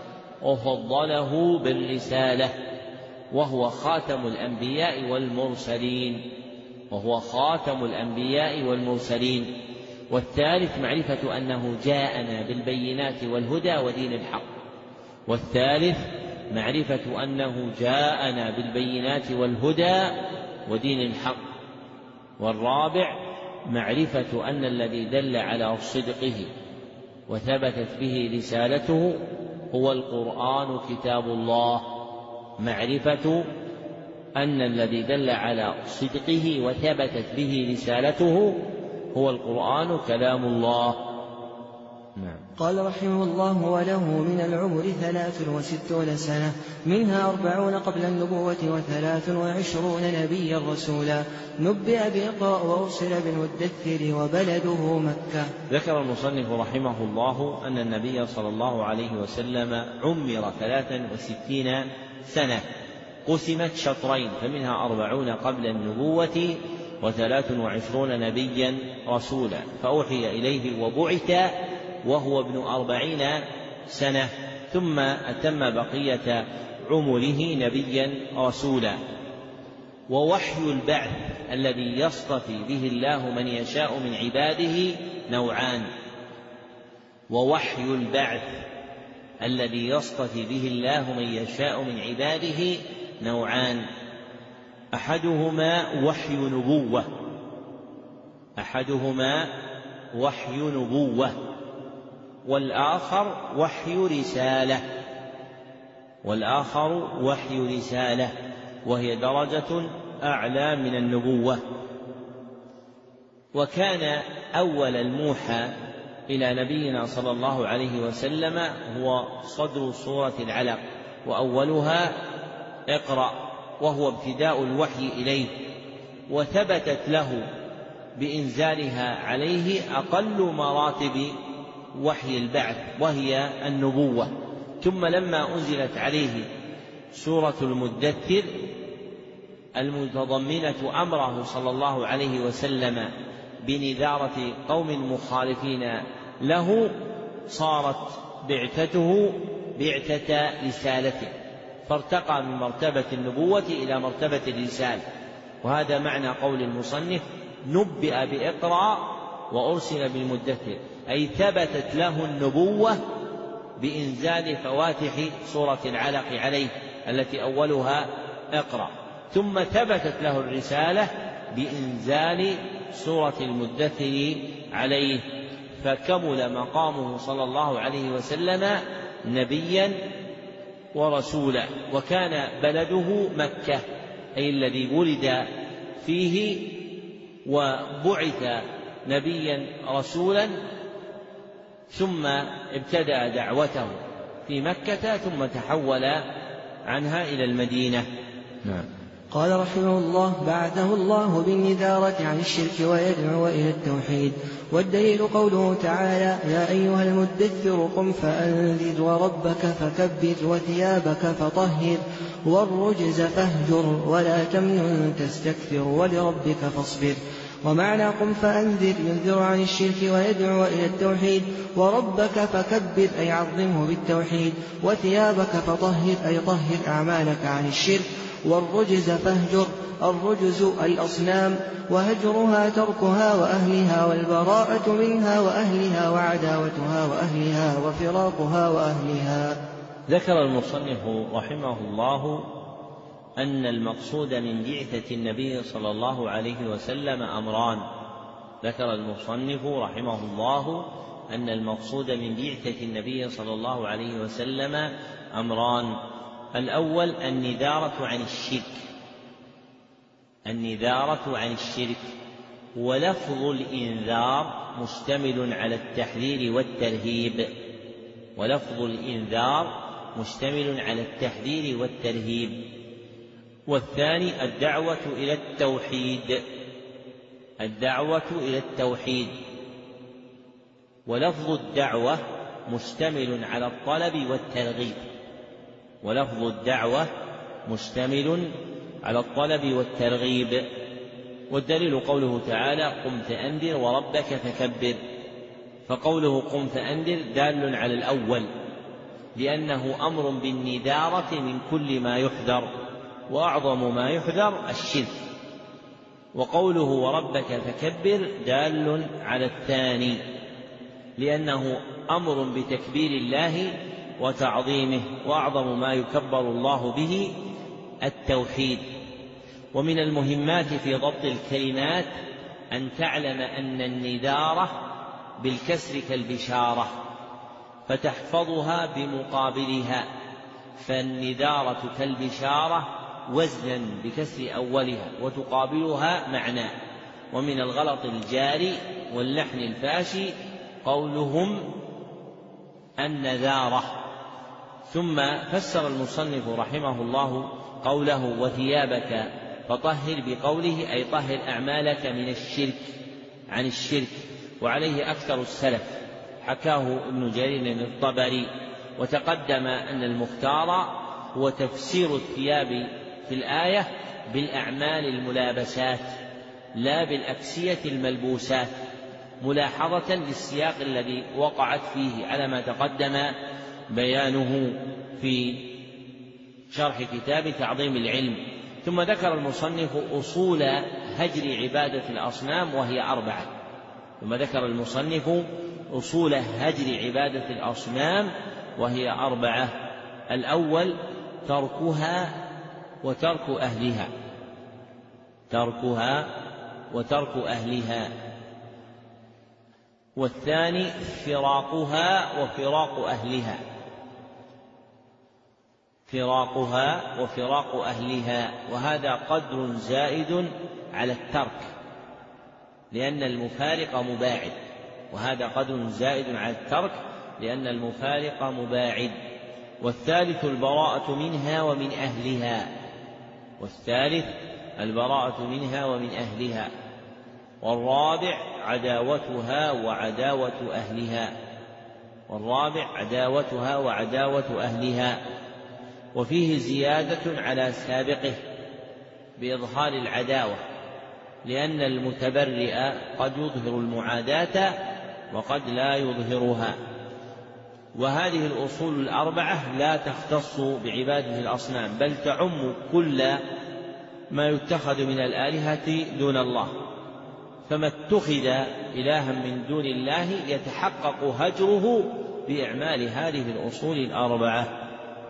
وفضله بالرسالة، وهو خاتم الأنبياء والمرسلين، وهو خاتم الأنبياء والمرسلين. والثالث معرفة أنه جاءنا بالبينات والهدى ودين الحق، والثالث معرفة أنه جاءنا بالبينات والهدى ودين الحق. والرابع معرفة أن الذي دل على صدقه وثبتت به رسالته هو القرآن كتاب الله، معرفة أن الذي دل على صدقه وثبتت به رسالته هو القرآن كلام الله. نعم. قال رحمه الله: وله من العمر ثلاث وستون سنة، منها أربعون قبل النبوة وثلاث وعشرون نبيا رسولا، نبئ بإقراء وأرسل بالمدثر وبلده مكة. ذكر المصنف رحمه الله أن النبي صلى الله عليه وسلم عمر ثلاثا وستين سنة قسمت شطرين، فمنها أربعون قبل النبوة وثلاث وعشرون نبيا رسولا، فأوحي إليه وبعث وهو ابن أربعين سنة، ثم أتم بقية عمره نبيا رسولا. ووحي البعث الذي يصطفي به الله من يشاء من عباده نوعان، ووحي البعث الذي يصطفي به الله من يشاء من عباده نوعان، أحدهما وحي نبوة أحدهما وحي نبوة والآخر وحي رسالة والآخر وحي رسالة وهي درجة أعلى من النبوة. وكان أول الموحى إلى نبينا صلى الله عليه وسلم هو صدر سورة العلق، وأولها اقرأ، وهو ابتداء الوحي إليه، وثبتت له بإنزالها عليه أقل مراتب وحي البعث وهي النبوة. ثم لما أنزلت عليه سورة المدثر المتضمنة أمره صلى الله عليه وسلم بنذارة قوم مخالفين له، صارت بعثته بعثة رسالته، فارتقى من مرتبة النبوة إلى مرتبة الرسالة. وهذا معنى قول المصنف نبئ بإقرأ وأرسل بالمدثر، أي ثبتت له النبوة بإنزال فواتح سورة العلق عليه التي أولها اقرأ، ثم ثبتت له الرسالة بإنزال سورة المدثر عليه، فكمل مقامه صلى الله عليه وسلم نبيا ورسولا. وكان بلده مكة، أي الذي ولد فيه، وبعث نبيا رسولا، ثم ابتدأ دعوته في مكة ثم تحول عنها إلى المدينة. نعم. قال رحمه الله: بعثه الله بالنذارة عن الشرك ويدعو إلى التوحيد. والدليل قوله تعالى: يا أيها المدثر قم فأنذر وربك فكبر وثيابك فطهر والرجز فاهجر ولا تمنن تستكثر ولربك فاصبر. ومعنى قم فأنذر ينذر عن الشرك ويدعو إلى التوحيد، وربك فكبر أي عظمه بالتوحيد، وثيابك فطهر أي طهر أعمالك عن الشرك، والرجز فاهجر الرجز الأصنام، وهجرها تركها وأهلها، والبراءة منها وأهلها، وعداوتها وأهلها، وفراقها وأهلها. ذكر المصنف رحمه الله أن المقصود من بعثة النبي صلى الله عليه وسلم أمران. ذكر المصنف رحمه الله أن المقصود من بعثة النبي صلى الله عليه وسلم أمران: الأول النذارة عن الشرك، النذارة عن الشرك، ولفظ الإنذار مشتمل على التحذير والترهيب، ولفظ الإنذار مشتمل على التحذير والترهيب. والثاني الدعوة إلى التوحيد، الدعوة إلى التوحيد، ولفظ الدعوة مشتمل على الطلب والترغيب، ولفظ الدعوة مشتمل على الطلب والترغيب. والدليل قوله تعالى: قم فأنذر وربك فكبر، فقوله قم فأنذر دال على الأول، لأنه أمر بالنذارة من كل ما يحذر، وأعظم ما يحذر الشرك. وقوله وربك فكبر دال على الثاني، لأنه أمر بتكبير الله وتعظيمه، وأعظم ما يكبر الله به التوحيد. ومن المهمات في ضبط الكلمات أن تعلم أن النذارة بالكسر كالبشارة، فتحفظها بمقابلها، فالنذارة كالبشارة وزنا بكسر أولها وتقابلها معنى. ومن الغلط الجاري واللحن الفاشي قولهم النذارة. ثم فسر المصنف رحمه الله قوله وثيابك فطهر بقوله أي طهر أعمالك من الشرك عن الشرك، وعليه أكثر السلف، حكاه ابن جرير الطبري. وتقدم أن المختار هو تفسير الثياب في الآية بالأعمال الملابسات لا بالأكسية الملبوسات، ملاحظة للسياق الذي وقعت فيه على ما تقدم بيانه في شرح كتاب تعظيم العلم. ثم ذكر المصنف أصول هجر عبادة الأصنام وهي أربعة. ثم ذكر المصنف أصول هجر عبادة الأصنام وهي أربعة: الأول تركها وترك أهلها، تركها وترك أهلها. والثاني فراقها وفراق أهلها، فراقها وفراق أهلها، وهذا قدر زائد على الترك، لأن المفارق مباعد، وهذا قدر زائد على الترك لأن المفارق مباعد. والثالث البراءة منها ومن أهلها والثالث البراءة منها ومن أهلها والرابع عداوتها وعداوة أهلها والرابع عداوتها وعداوة أهلها. وفيه زيادة على سابقه بإظهار العداوة، لأن المتبرئ قد يظهر المعاداة وقد لا يظهرها. وهذه الأصول الأربعة لا تختص بعبادة الأصنام، بل تعم كل ما يتخذ من الآلهة دون الله، فما اتخذ إلها من دون الله يتحقق هجره بإعمال هذه الأصول الأربعة.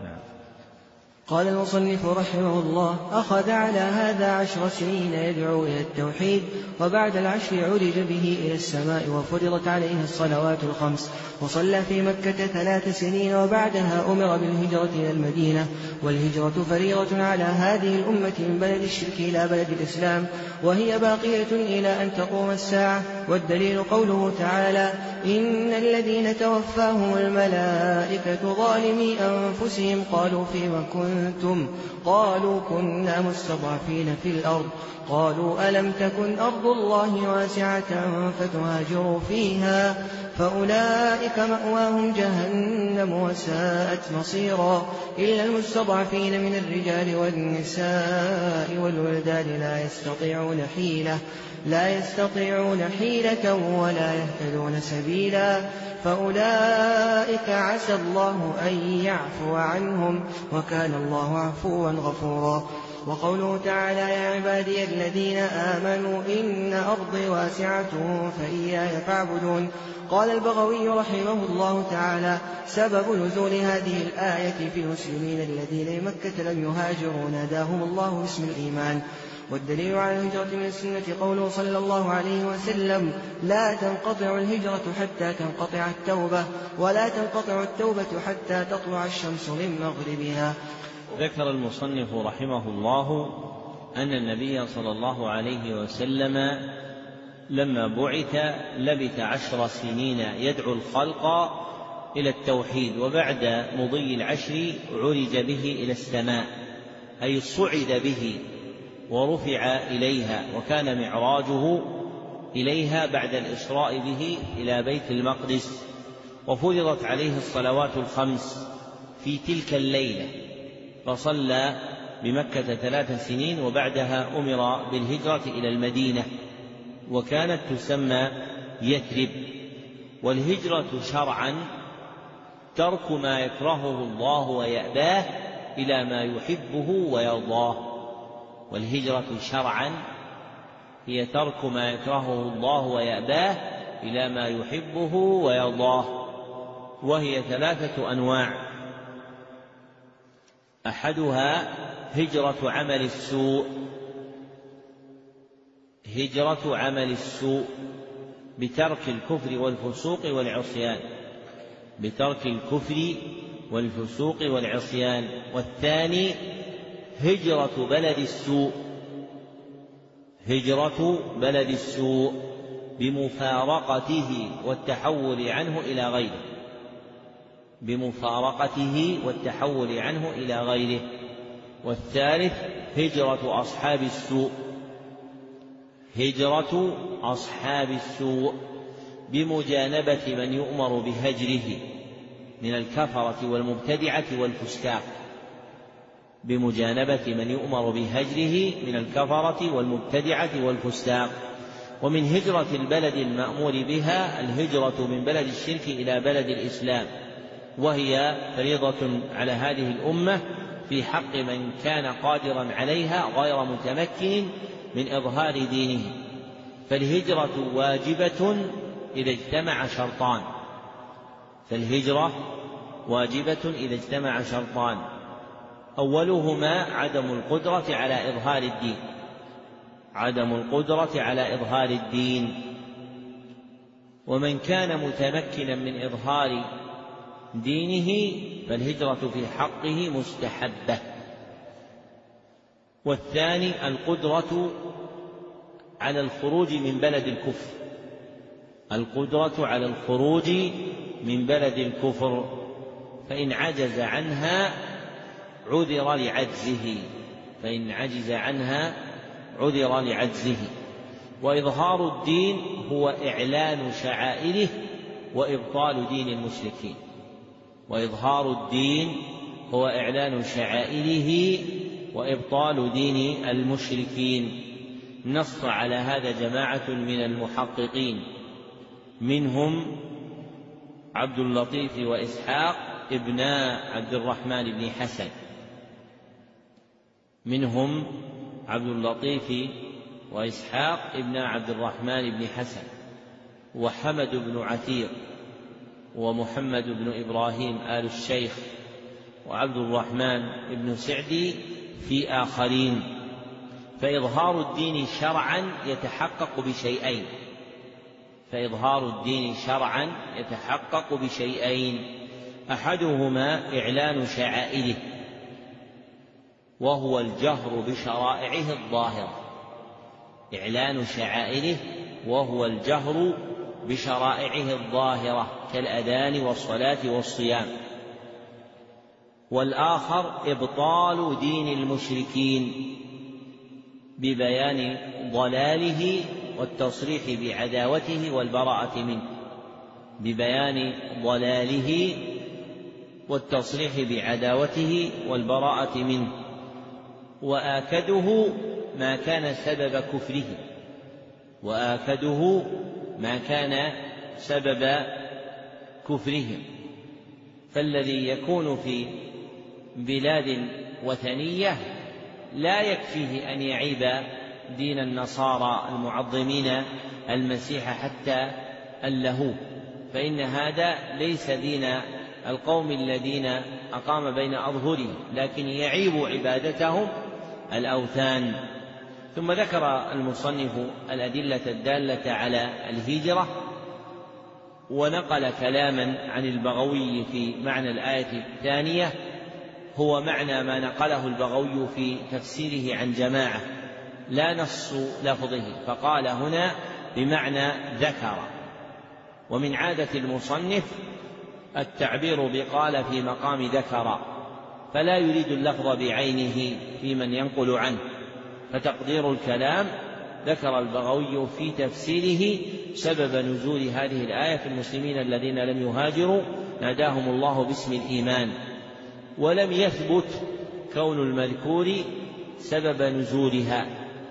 قال المصنف رحمه الله: أخذ على هذا عشر سنين يدعو إلى التوحيد، وبعد العشر عرج به إلى السماء وفرضت عليه الصلوات الخمس، وصلى في مكة ثلاث سنين، وبعدها أمر بالهجرة إلى المدينة. والهجرة فريضة على هذه الأمة من بلد الشرك إلى بلد الإسلام، وهي باقية إلى أن تقوم الساعة. والدليل قوله تعالى: إن الذين توفاهم الملائكة ظالمي أنفسهم قالوا فيما كنتم؟ قالوا كنا مستضعفين في الأرض. قالوا ألم تكن أرض الله واسعة فتهاجروا فيها؟ فأولئك مأواهم جهنم وساءت مصيرا، إلا المستضعفين من الرجال والنساء والولدان لا يستطيعون حيلة لا يستطيعون حيلة ولا يهتدون سبيلا، فأولئك عسى الله أن يعفو عنهم، وكان الله عفوا غفورا. وقوله تعالى: يا عبادي الذين آمنوا إن أرضي واسعة فإياي فاعبدون. قال البغوي رحمه الله تعالى: سبب نزول هذه الآية في المسلمين الذين بمكة لم يهاجروا ناداهم الله باسم الإيمان. والدليل على الهجرة من السنة قوله صلى الله عليه وسلم: لا تنقطع الهجرة حتى تنقطع التوبة، ولا تنقطع التوبة حتى تطلع الشمس من مغربها. ذكر المصنف رحمه الله أن النبي صلى الله عليه وسلم لما بعث لبث عشر سنين يدعو الخلق إلى التوحيد، وبعد مضي العشر عرج به إلى السماء، أي صعد به ورفع إليها، وكان معراجه إليها بعد الإسراء به إلى بيت المقدس، وفرضت عليه الصلوات الخمس في تلك الليلة، فصلى بمكة ثلاث سنين، وبعدها أمر بالهجرة إلى المدينة، وكانت تسمى يثرب. والهجرة شرعا ترك ما يكرهه الله ويأباه إلى ما يحبه ويرضاه. والهجرة شرعا هي ترك ما يكرهه الله ويأباه إلى ما يحبه ويرضاه، وهي ثلاثة أنواع: أحدها هجرة عمل السوء هجرة عمل السوء بترك الكفر والفسوق والعصيان بترك الكفر والفسوق والعصيان والثاني هجرة بلد السوء هجرة بلد السوء بمفارقته والتحول عنه إلى غيره بمفارقته والتحول عنه إلى غيره والثالث هجرة أصحاب السوء هجرة أصحاب السوء بمجانبة من يؤمر بهجره من الكفرة والمبتدعة والفساق بمجانبة من يؤمر بهجره من الكفرة والمبتدعة والفساق. ومن هجرة البلد المأمور بها الهجرة من بلد الشرك إلى بلد الإسلام، وهي فريضة على هذه الأمة في حق من كان قادرا عليها غير متمكن من إظهار دينه. فالهجرة واجبة إذا اجتمع شرطان فالهجرة واجبة إذا اجتمع شرطان أولهما عدم القدرة على إظهار الدين عدم القدرة على إظهار الدين ومن كان متمكنا من إظهار دينه فالهجرة في حقه مستحبة. والثاني القدرة على الخروج من بلد الكفر القدرة على الخروج من بلد الكفر، فإن عجز عنها عذر لعجزه فإن عجز عنها عذر لعجزه وإظهار الدين هو إعلان شعائره وإبطال دين المشركين وإظهار الدين هو إعلان شعائره وإبطال دين المشركين. نص على هذا جماعة من المحققين، منهم عبد اللطيف وإسحاق ابنا عبد الرحمن بن حسن منهم عبد اللطيف وإسحاق ابن عبد الرحمن بن حسن وحمد بن عتيق ومحمد بن إبراهيم آل الشيخ وعبد الرحمن بن سعدي في آخرين. فإظهار الدين شرعا يتحقق بشيئين فإظهار الدين شرعا يتحقق بشيئين أحدهما إعلان شعائره وهو الجهر بشرائعه الظاهرة إعلان شعائره وهو الجهر بشرائعه الظاهرة كالأذان والصلاة والصيام. والآخر إبطال دين المشركين ببيان ضلاله والتصريح بعداوته والبراءة منه ببيان ضلاله والتصريح بعداوته والبراءة منه وآكده ما كان سبب كفره وآكده ما كان سبب كفرهم. فالذي يكون في بلاد وثنية لا يكفيه أن يعيب دين النصارى المعظمين المسيح حتى اللهو، فإن هذا ليس دين القوم الذين أقام بين أظهرهم، لكن يعيب عبادتهم الأوثان. ثم ذكر المصنف الأدلة الدالة على الهجرة ونقل كلاما عن البغوي في معنى الآية الثانية هو معنى ما نقله البغوي في تفسيره عن جماعة لا نص لفظه، فقال هنا بمعنى ذكر. ومن عادة المصنف التعبير بقال في مقام ذكر، فلا يريد اللفظ بعينه في من ينقل عنه، فتقدير الكلام ذكر البغوي في تفسيره سبب نزول هذه الآية في المسلمين الذين لم يهاجروا ناداهم الله باسم الإيمان، ولم يثبت كون المذكور سبب نزولها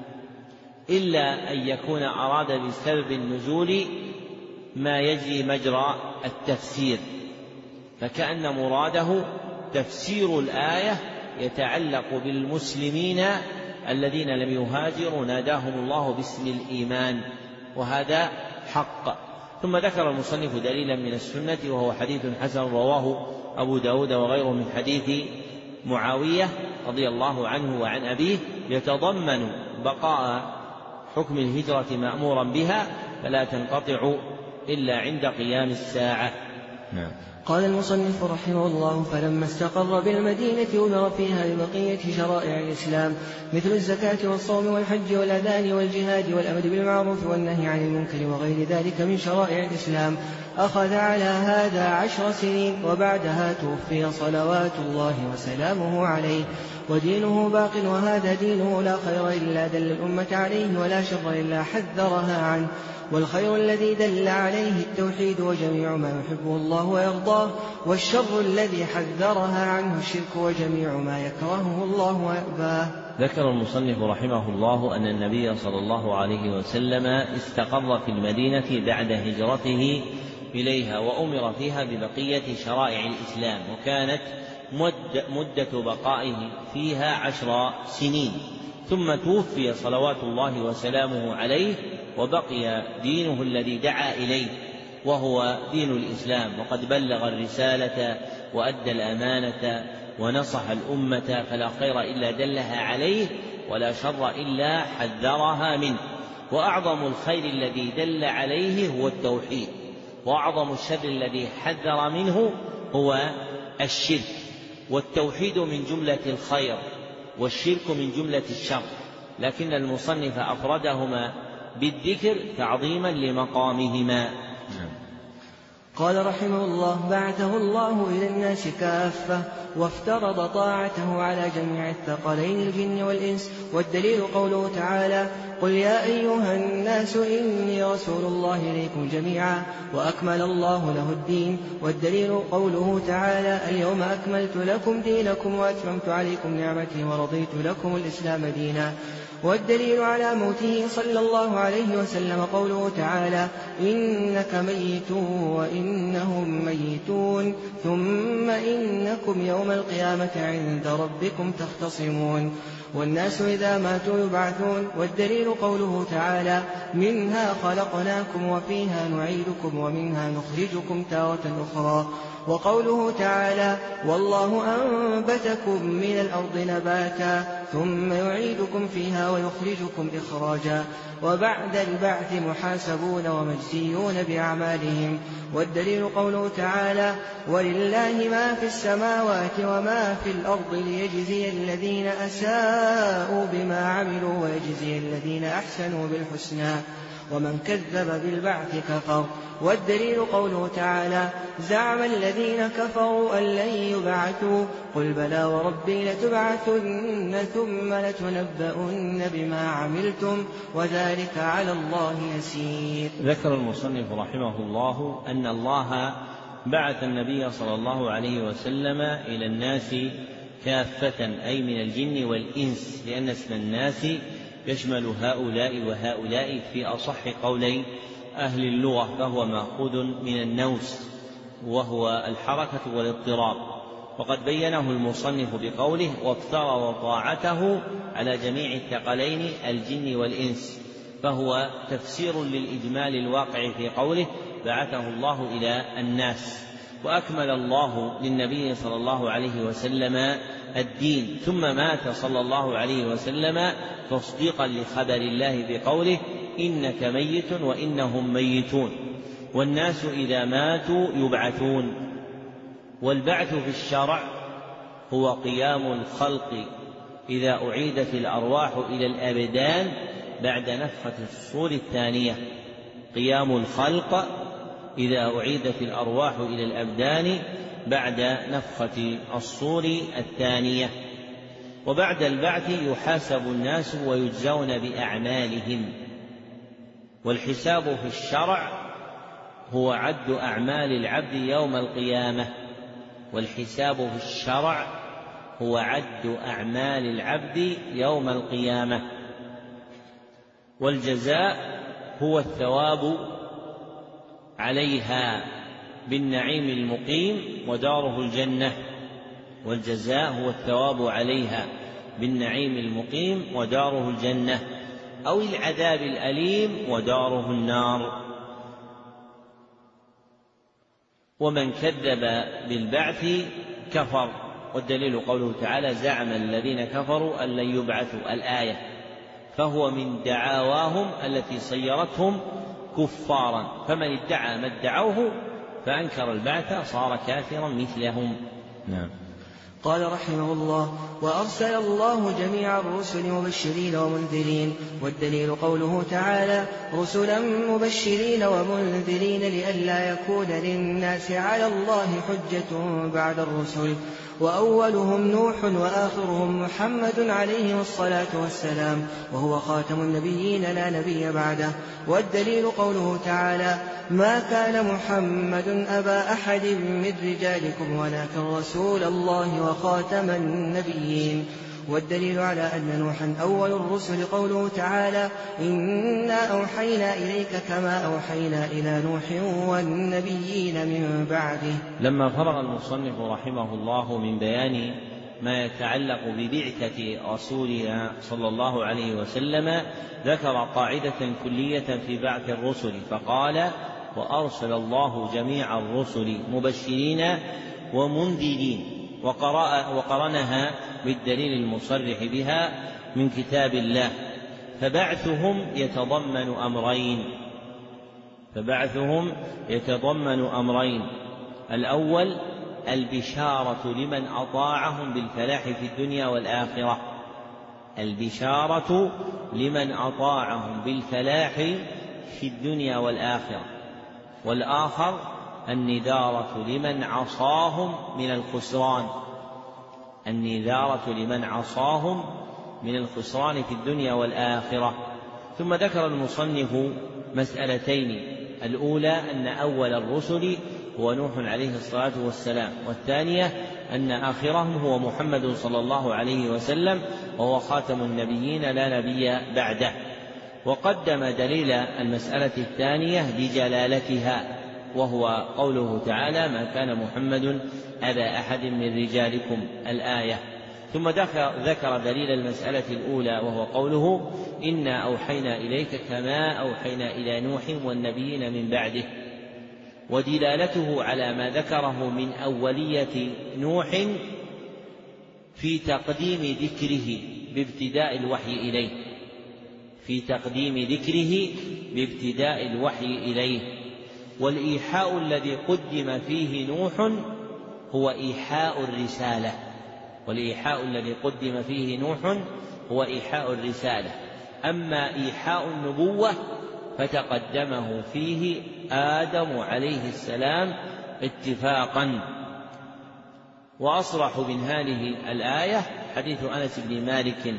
إلا أن يكون أراد بسبب النزول ما يجري مجرى التفسير، فكأن مراده تفسير الآية يتعلق بالمسلمين الذين لم يهاجروا ناداهم الله باسم الإيمان، وهذا حق. ثم ذكر المصنف دليلا من السنة وهو حديث حسن رواه أبو داود وغيره من حديث معاوية رضي الله عنه وعن أبيه يتضمن بقاء حكم الهجرة مأمورا بها فلا تنقطع إلا عند قيام الساعة. نعم. قال المصنف رحمه الله: فلما استقر بالمدينة أمر فيها ببقية شرائع الإسلام مثل الزكاة والصوم والحج والأذان والجهاد والأمر بالمعروف والنهي عن المنكر وغير ذلك من شرائع الإسلام. أخذ على هذا عشر سنين، وبعدها توفي صلوات الله وسلامه عليه، ودينه باق، وهذا دينه لا خير إلا دل الأمة عليه، ولا شر إلا حذرها عنه، والخير الذي دل عليه التوحيد وجميع ما يحبه الله ويرضاه، والشر الذي حذرها عنه الشرك وجميع ما يكرهه الله ويأباه. ذكر المصنف رحمه الله أن النبي صلى الله عليه وسلم استقر في المدينة بعد هجرته إليها وأمر فيها ببقية شرائع الإسلام، وكانت مدة بقائه فيها عشر سنين، ثم توفي صلوات الله وسلامه عليه وبقي دينه الذي دعا إليه وهو دين الإسلام، وقد بلغ الرسالة وأدى الأمانة ونصح الأمة، فلا خير إلا دلها عليه ولا شر إلا حذرها منه. وأعظم الخير الذي دل عليه هو التوحيد، وأعظم الشر الذي حذر منه هو الشرك، والتوحيد من جملة الخير والشرك من جملة الشر، لكن المصنف أفردهما بالذكر تعظيما لمقامهما. قال رحمه الله: بعثه الله إلى الناس كافة، وافترض طاعته على جميع الثقلين الجن والإنس. والدليل قوله تعالى: قل يا أيها الناس إني رسول الله إليكم جميعا، وأكمل الله له الدين. والدليل قوله تعالى: اليوم أكملت لكم دينكم وأتممت عليكم نعمتي ورضيت لكم الإسلام دينا. والدليل على موته صلى الله عليه وسلم قوله تعالى: إنك ميت وإنهم ميتون ثم إنكم يوم القيامة عند ربكم تختصمون. والناس إذا ماتوا يبعثون. والدليل قوله تعالى: منها خلقناكم وفيها نعيدكم ومنها نخرجكم تارة أخرى. وقوله تعالى: والله أنبتكم من الأرض نباتا ثم يعيدكم فيها ويخرجكم إخراجا. وبعد البعث محاسبون ومجزيون بأعمالهم. والدليل قوله تعالى: ولله ما في السماوات وما في الأرض ليجزي الذين أساءوا بما عملوا ويجزي الذين أحسنوا بالحسنى ومن كذب بالبعث كفر. والدليل قوله تعالى: زعم الذين كفروا أن لن يبعثوا قل بلى وربي لتبعثن ثم لتنبؤن بما عملتم وذلك على الله يسير. ذكر المصنف رحمه الله أن الله بعث النبي صلى الله عليه وسلم إلى الناس كافة، أي من الجن والإنس، لأن اسم الناس يشمل هؤلاء وهؤلاء في أصح قولي أهل اللغة، فهو مأخوذ من النوس وهو الحركة والاضطراب. وقد بينه المصنف بقوله: وافترض طاعته على جميع الثقلين الجن والإنس، فهو تفسير للإجمال الواقع في قوله: بعثه الله إلى الناس. وأكمل الله للنبي صلى الله عليه وسلم الدين، ثم مات صلى الله عليه وسلم تصديقا لخبر الله بقوله: إنك ميت وإنهم ميتون. والناس إذا ماتوا يبعثون. والبعث في الشرع هو قيام الخلق إذا أعيدت الأرواح إلى الأبدان بعد نفخة الصور الثانية، قيام الخلق إذا أعيدت الأرواح إلى الأبدان بعد نفخة الصور الثانية. وبعد البعث يحاسب الناس ويجزون بأعمالهم. والحساب في الشرع هو عد أعمال العبد يوم القيامة. والحساب في الشرع هو عد أعمال العبد يوم القيامة. والجزاء هو الثواب عليها بالنعيم المقيم وداره الجنة. والجزاء هو الثواب عليها بالنعيم المقيم وداره الجنة، أو العذاب الأليم وداره النار. ومن كذب بالبعث كفر. والدليل قوله تعالى: زعم الذين كفروا أن لن يبعثوا، الآية، فهو من دعاواهم التي صيرتهم كفارا، فمن ادعى ما ادعوه فأنكر البعث صار كافرا مثلهم. نعم. قال رحمه الله: وأرسل الله جميع الرسل مبشرين ومنذرين. والدليل قوله تعالى: رسلا مبشرين ومنذرين لئلا يكون للناس على الله حجة بعد الرسل. وأولهم نوح وآخرهم محمد عليه الصلاة والسلام، وهو خاتم النبيين لا نبي بعده. والدليل قوله تعالى: ما كان محمد أبا أحد من رجالكم ولكن رسول الله وخاتم النبيين. والدليل على أن نوحا أول الرسل قوله تعالى: إنا أوحينا إليك كما أوحينا إلى نوح والنبيين من بعده. لما فرغ المصنف رحمه الله من بيان ما يتعلق ببعثة رسولنا صلى الله عليه وسلم ذكر قاعدة كلية في بعث الرسل فقال: وأرسل الله جميع الرسل مبشرين ومنذرين، وقرنها بالدليل المصرح بها من كتاب الله. فبعثهم يتضمن أمرين فبعثهم يتضمن أمرين الأول البشارة لمن أطاعهم بالفلاح في الدنيا والآخرة البشارة لمن أطاعهم بالفلاح في الدنيا والآخرة والآخر النذارة لمن عصاهم من الخسران النذارة لمن عصاهم من الخسران في الدنيا والآخرة. ثم ذكر المصنف مسألتين: الأولى أن أول الرسل هو نوح عليه الصلاة والسلام، والثانية أن آخرهم هو محمد صلى الله عليه وسلم وهو خاتم النبيين لا نبي بعده. وقدم دليل المسألة الثانية لجلالتها، وهو قوله تعالى: ما كان محمد أبا أحد من رجالكم، الآية. ثم ذكر دليل المسألة الأولى، وهو قوله: إنا أوحينا إليك كما أوحينا إلى نوح والنبيين من بعده، ودلالته على ما ذكره من أولية نوح في تقديم ذكره بابتداء الوحي إليه في تقديم ذكره بابتداء الوحي إليه والإيحاء الذي قدم فيه نوح هو إيحاء الرسالة والإيحاء الذي قدم فيه نوح هو إيحاء الرسالة. أما إيحاء النبوة فتقدمه فيه آدم عليه السلام اتفاقا. وأصرح من هذه الآية حديث أنس بن مالك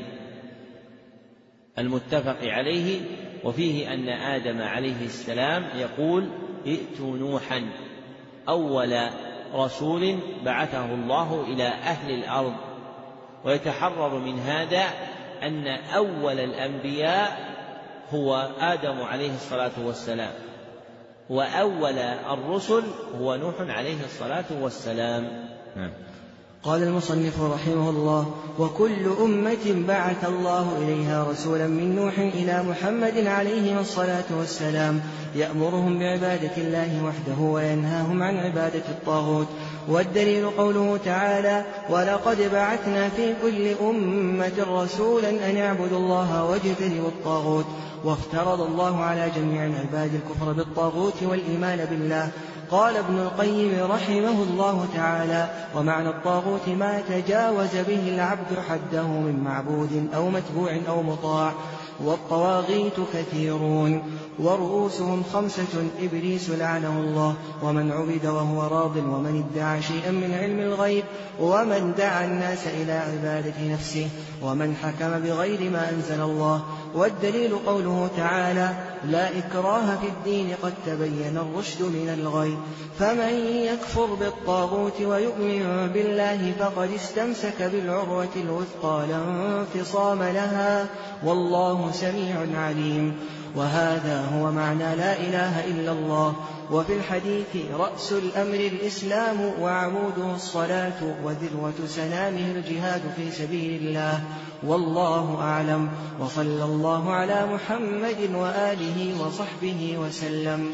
المتفق عليه، وفيه أن آدم عليه السلام يقول: ائتوا نوحا أول رسول بعثه الله إلى أهل الأرض. ويتحرر من هذا أن أول الأنبياء هو آدم عليه الصلاة والسلام، وأول الرسل هو نوح عليه الصلاة والسلام. قال المصنف رحمه الله: وكل أمة بعث الله إليها رسولا من نوح إلى محمد عليه الصلاة والسلام يأمرهم بعبادة الله وحده وينهاهم عن عبادة الطاغوت. والدليل قوله تعالى: ولقد بعثنا في كل أمة رسولا أن اعبدوا الله واجتنبوا الطاغوت. وافترض الله على جميع العباد الكفر بالطاغوت والإيمان بالله. قال ابن القيم رحمه الله تعالى: ومعنى الطاغوت ما تجاوز به العبد حده من معبود أو متبوع أو مطاع. والطواغيت كثيرون ورؤوسهم خمسة: إبليس لعنه الله، ومن عبد وهو راض، ومن ادعى شيئا من علم الغيب، ومن دعا الناس إلى عبادة نفسه، ومن حكم بغير ما أنزل الله. والدليل قوله تعالى: لا إكراه في الدين قد تبين الرشد من الغي. فمن يكفر بالطاغوت ويؤمن بالله فقد استمسك بالعروة الوثقى لا انفصام لها، والله سميع عليم. وهذا هو معنى لا إله إلا الله. وفي الحديث: رأس الأمر الإسلام وعموده الصلاة وذروة سنامه الجهاد في سبيل الله. والله أعلم، وصلى الله على محمد وآله وصحبه وسلم.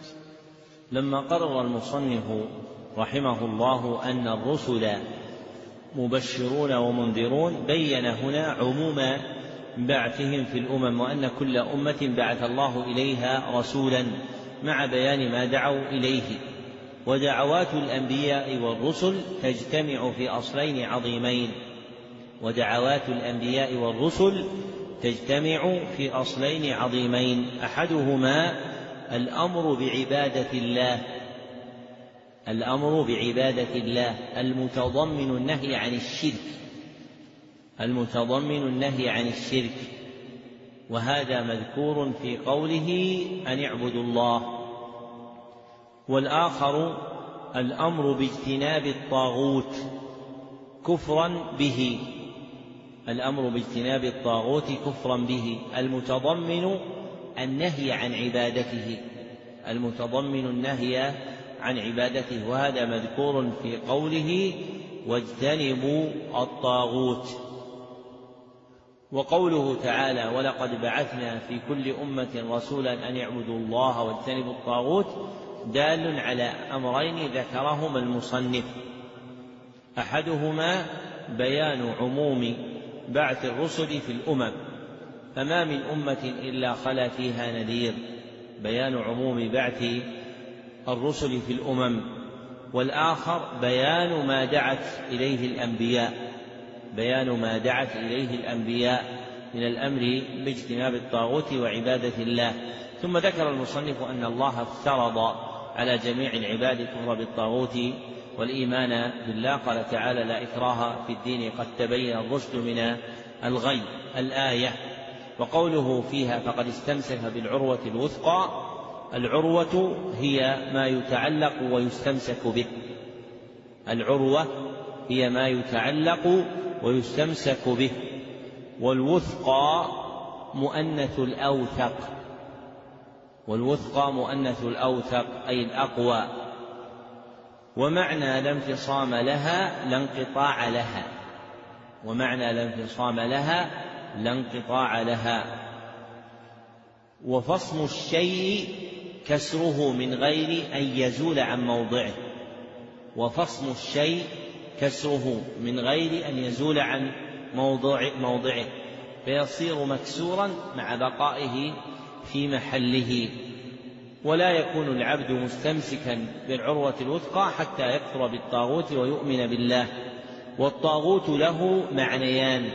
لما قرر المصنف رحمه الله أن الرسل مبشرون ومنذرون بين هنا عموم بعثهم في الأمم، وأن كل أمة بعث الله إليها رسولا مع بيان ما دعوا إليه. ودعوات الأنبياء والرسل تجتمع في أصلين عظيمين ودعوات الأنبياء والرسل تجتمع في أصلين عظيمين أحدهما الأمر بعبادة الله الأمر بعبادة الله المتضمن النهي عن الشرك المتضمن النهي عن الشرك وهذا مذكور في قوله أن اعبدوا الله. والآخر الأمر باجتناب الطاغوت كفرا به الأمر باجتناب الطاغوت كفرا به المتضمن النهي عن عبادته المتضمن النهي عن عبادته وهذا مذكور في قوله واجتنبوا الطاغوت. وقوله تعالى: ولقد بعثنا في كل أمة رسولا أن يعبدوا الله واجتنبوا الطاغوت دال على أمرين ذكرهما المصنف: أحدهما بيان عموم بعث الرسل في الأمم، فما من أمة إلا خلا فيها نذير، بيان عموم بعث الرسل في الأمم. والآخر بيان ما دعت إليه الأنبياء بيان ما دعت إليه الأنبياء من الأمر باجتناب الطاغوت وعبادة الله. ثم ذكر المصنف أن الله افترض على جميع العباد الكفر بالطاغوت والإيمان بالله. قال تعالى: لا إكراه في الدين قد تبين الرشد من الغي، الآية. وقوله فيها: فقد استمسك بالعروة الوثقى، العروة هي ما يتعلق ويستمسك به، العروة هي ما يتعلق ويستمسك به. والوثقى مؤنث الأوثق، والوثقى مؤنث الأوثق أي الأقوى. ومعنى لا انفصام لها لا انقطاع لها، ومعنى لا انفصام لها لا انقطاع لها. وفصم الشيء كسره من غير أن يزول عن موضعه، وفصم الشيء كسره من غير أن يزول عن موضع موضعه فيصير مكسورا مع بقائه في محله. ولا يكون العبد مستمسكا بالعروة الوثقى حتى يكفر بالطاغوت ويؤمن بالله. والطاغوت له معنيان: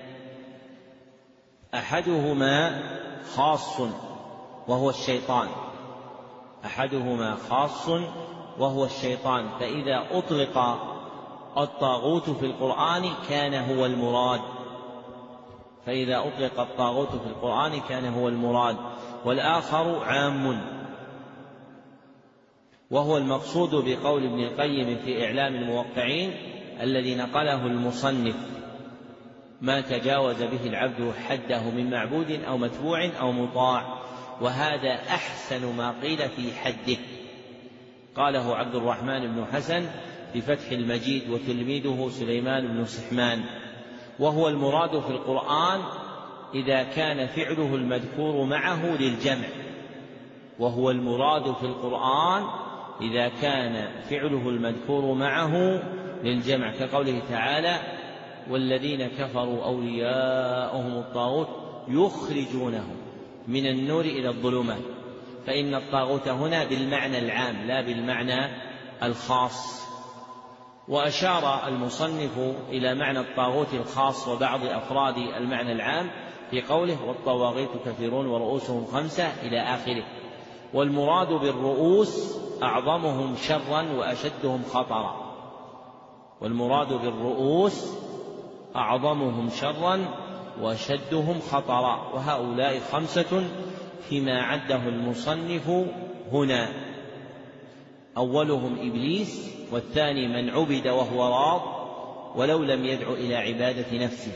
أحدهما خاص وهو الشيطان، أحدهما خاص وهو الشيطان، فإذا أطلق الطاغوت في القرآن كان هو المراد، فإذا أطلق الطاغوت في القرآن كان هو المراد. والآخر عام، وهو المقصود بقول ابن القيم في إعلام الموقعين الذي نقله المصنف: ما تجاوز به العبد حده من معبود أو متبوع أو مطاع، وهذا أحسن ما قيل في حده. قاله عبد الرحمن بن حسن في فتح المجيد وتلميذه سليمان بن سحمان. وهو المراد في القرآن إذا كان فعله المذكور معه للجمع، وهو المراد في القرآن إذا كان فعله المذكور معه للجمع، كقوله تعالى: والذين كفروا أولياؤهم الطاغوت يخرجونهم من النور إلى الظلمات. فإن الطاغوت هنا بالمعنى العام لا بالمعنى الخاص. وأشار المصنف إلى معنى الطاغوت الخاص وبعض أفراد المعنى العام في قوله: والطواغيت كثيرون ورؤوسهم خمسة إلى آخره. والمراد بالرؤوس أعظمهم شرا وأشدهم خطرا، والمراد بالرؤوس أعظمهم شرا وأشدهم خطرا، وهؤلاء خمسة فيما عده المصنف هنا: أولهم إبليس، والثاني من عبد وهو راض ولو لم يدع إلى عبادة نفسه،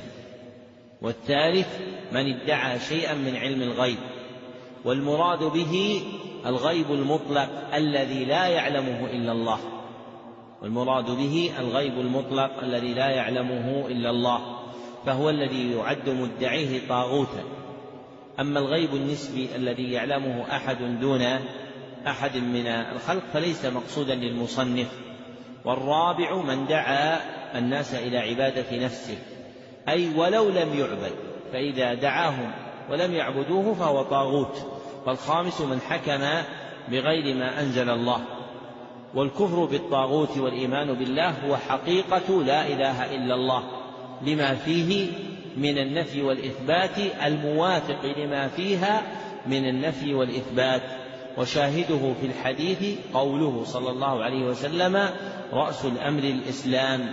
والثالث من ادعى شيئا من علم الغيب. والمراد به الغيب المطلق الذي لا يعلمه إلا الله، والمراد به الغيب المطلق الذي لا يعلمه إلا الله، فهو الذي يعد مدعيه طاغوتا. أما الغيب النسبي الذي يعلمه أحد دون أحد من الخلق فليس مقصودا للمصنف. والرابع من دعا الناس إلى عبادة نفسه، أي ولو لم يعبد، فإذا دعاهم ولم يعبدوه فهو طاغوت. والخامس من حكم بغير ما أنزل الله. والكفر بالطاغوت والإيمان بالله هو حقيقة لا إله إلا الله لما فيه من النفي والإثبات الموافق لما فيها من النفي والإثبات. وشاهده في الحديث قوله صلى الله عليه وسلم: رأس الأمر الإسلام،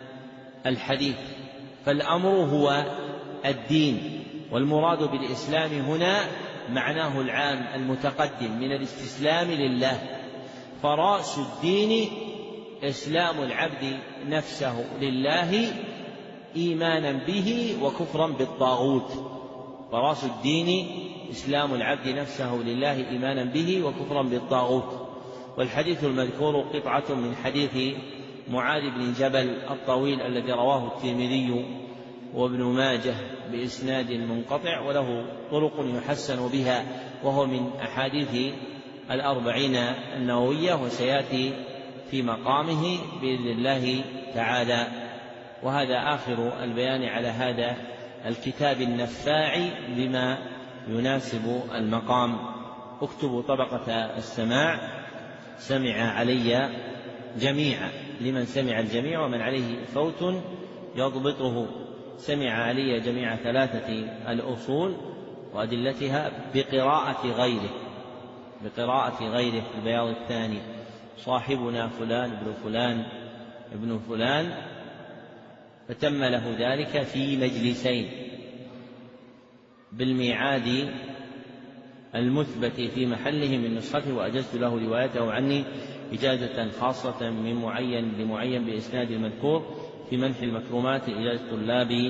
الحديث. فالأمر هو الدين، والمراد بالإسلام هنا معناه العام المتقدم من الاستسلام لله. فرأس الدين إسلام العبد نفسه لله إيمانا به وكفرا بالطاغوت، فرأس الدين إسلام العبد نفسه لله إيمانا به وكفرا بالطاغوت. والحديث المذكور قطعة من حديث معاذ بن جبل الطويل الذي رواه الترمذي وابن ماجه بإسناد منقطع، وله طرق يحسن بها، وهو من أحاديث الأربعين النووية، وسيأتي في مقامه بإذن الله تعالى. وهذا آخر البيان على هذا الكتاب النفاع بما يناسب المقام. اكتبوا طبقة السماع: سمع علي جميعا، لمن سمع الجميع ومن عليه فوت يضبطه. سمع علي جميع ثلاثة الأصول وأدلتها بقراءة غيره، بقراءة غيره في البياض الثاني صاحبنا فلان ابن فلان ابن فلان، فتم له ذلك في مجلسين بالميعاد المثبت في محله من نسخته، وأجزت له روايته عني إجازة خاصة من معين لمعين بإسناد المذكور في منح المكرمات إجازة طلاب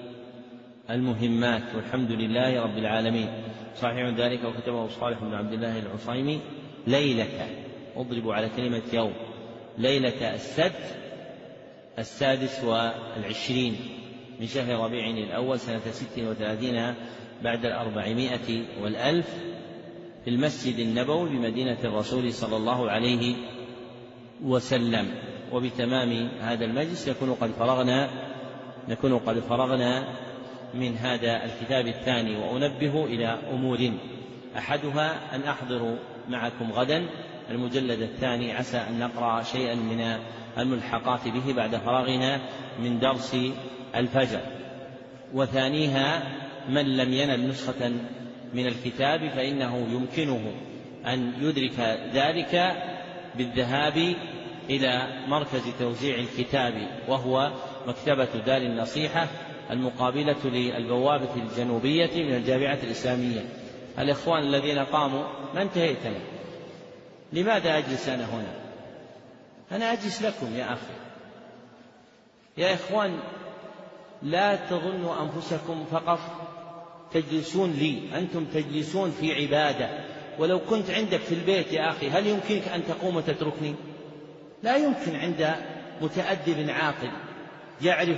المهمات، والحمد لله رب العالمين. صحيح ذلك وكتبه صالح بن عبد الله العصيمي ليلة، أضرب على كلمة يوم، ليلة السبت السادس والعشرين من شهر ربيع الأول سنة ست وثلاثين بعد الأربعمائة والألف في المسجد النبوي بمدينة الرسول صلى الله عليه وسلم. وبتمام هذا المجلس نكون قد فرغنا نكون قد فرغنا من هذا الكتاب الثاني. وأنبه إلى أمور، أحدها أن أحضر معكم غدا المجلد الثاني، عسى أن نقرأ شيئا من الملحقات به بعد فراغنا من درس الفجر. وثانيها من لم ينل نسخة من الكتاب فإنه يمكنه أن يدرك ذلك بالذهاب إلى مركز توزيع الكتاب، وهو مكتبة دار النصيحة المقابلة للبوابة الجنوبية من الجامعة الإسلامية. الإخوان الذين قاموا ما انتهيتنا، لماذا أجلس أنا هنا؟ أنا أجلس لكم يا أخي. يا إخوان لا تظنوا أنفسكم فقط تجلسون لي، أنتم تجلسون في عبادة. ولو كنت عندك في البيت يا أخي هل يمكنك أن تقوم وتتركني؟ لا يمكن عند متأدب عاقل يعرف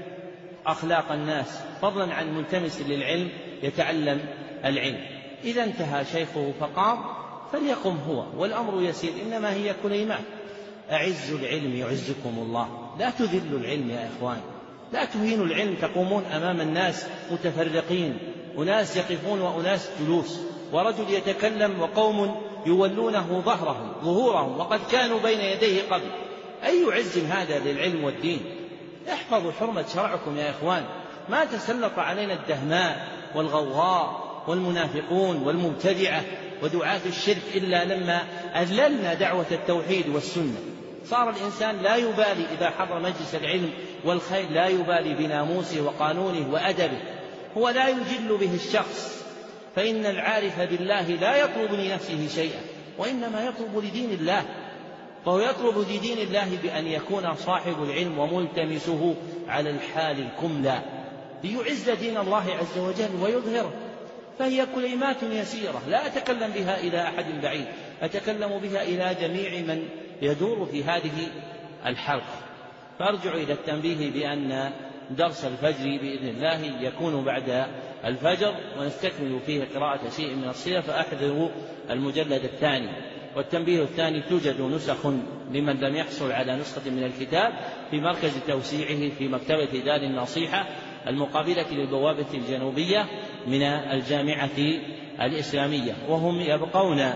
أخلاق الناس، فضلا عن ملتمس للعلم يتعلم العلم. إذا انتهى شيخه فقام فليقم هو، والأمر يسير، إنما هي كليمات. أعز العلم يعزكم الله، لا تذلوا العلم يا إخوان، لا تهينوا العلم. تقومون أمام الناس متفرقين، أناس يقفون وأناس جلوس، ورجل يتكلم وقوم يولونه ظهرهم ظهورهم وقد كانوا بين يديه قبل. أي عز هذا للعلم والدين؟ احفظوا حرمة شرعكم يا إخوان. ما تسلط علينا الدهماء والغوغاء والمنافقون والمبتدعة ودعاة الشرك إلا لما أذللنا دعوة التوحيد والسنة. صار الإنسان لا يبالي إذا حضر مجلس العلم والخير، لا يبالي بناموسه وقانونه وأدبه، هو لا يجل به الشخص. فإن العارف بالله لا يطلب لنفسه شيئا، وإنما يطلب لدين الله، فهو يطلب لدين الله بأن يكون صاحب العلم وملتمسه على الحال الكملى ليعز دين الله عز وجل ويظهره. فهي كلمات يسيرة لا أتكلم بها إلى أحد بعيد، أتكلم بها إلى جميع من يدور في هذه الحلقة. فأرجع إلى التنبيه بأن درس الفجر بإذن الله يكون بعد الفجر، ونستكمل فيه قراءة شيء من الصيغ، فأحذروا المجلد الثاني. والتنبيه الثاني: توجد نسخ لمن لم يحصل على نسخة من الكتاب في مركز توسيعه في مكتبة دار النصيحة المقابلة للبوابة الجنوبية من الجامعة الإسلامية، وهم يبقون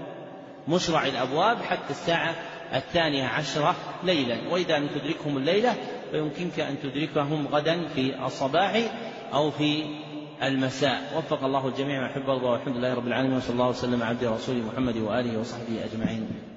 مشرع الأبواب حتى الساعة الثانية عشرة ليلا، وإذا لم تدركهم الليلة فيمكنك أن تدركهم غدا في الصباح أو في المساء. وفق الله الجميع وحب الله، والحمد لله رب العالمين، وصلى الله وسلم على عبده ورسوله محمد وآله وصحبه أجمعين.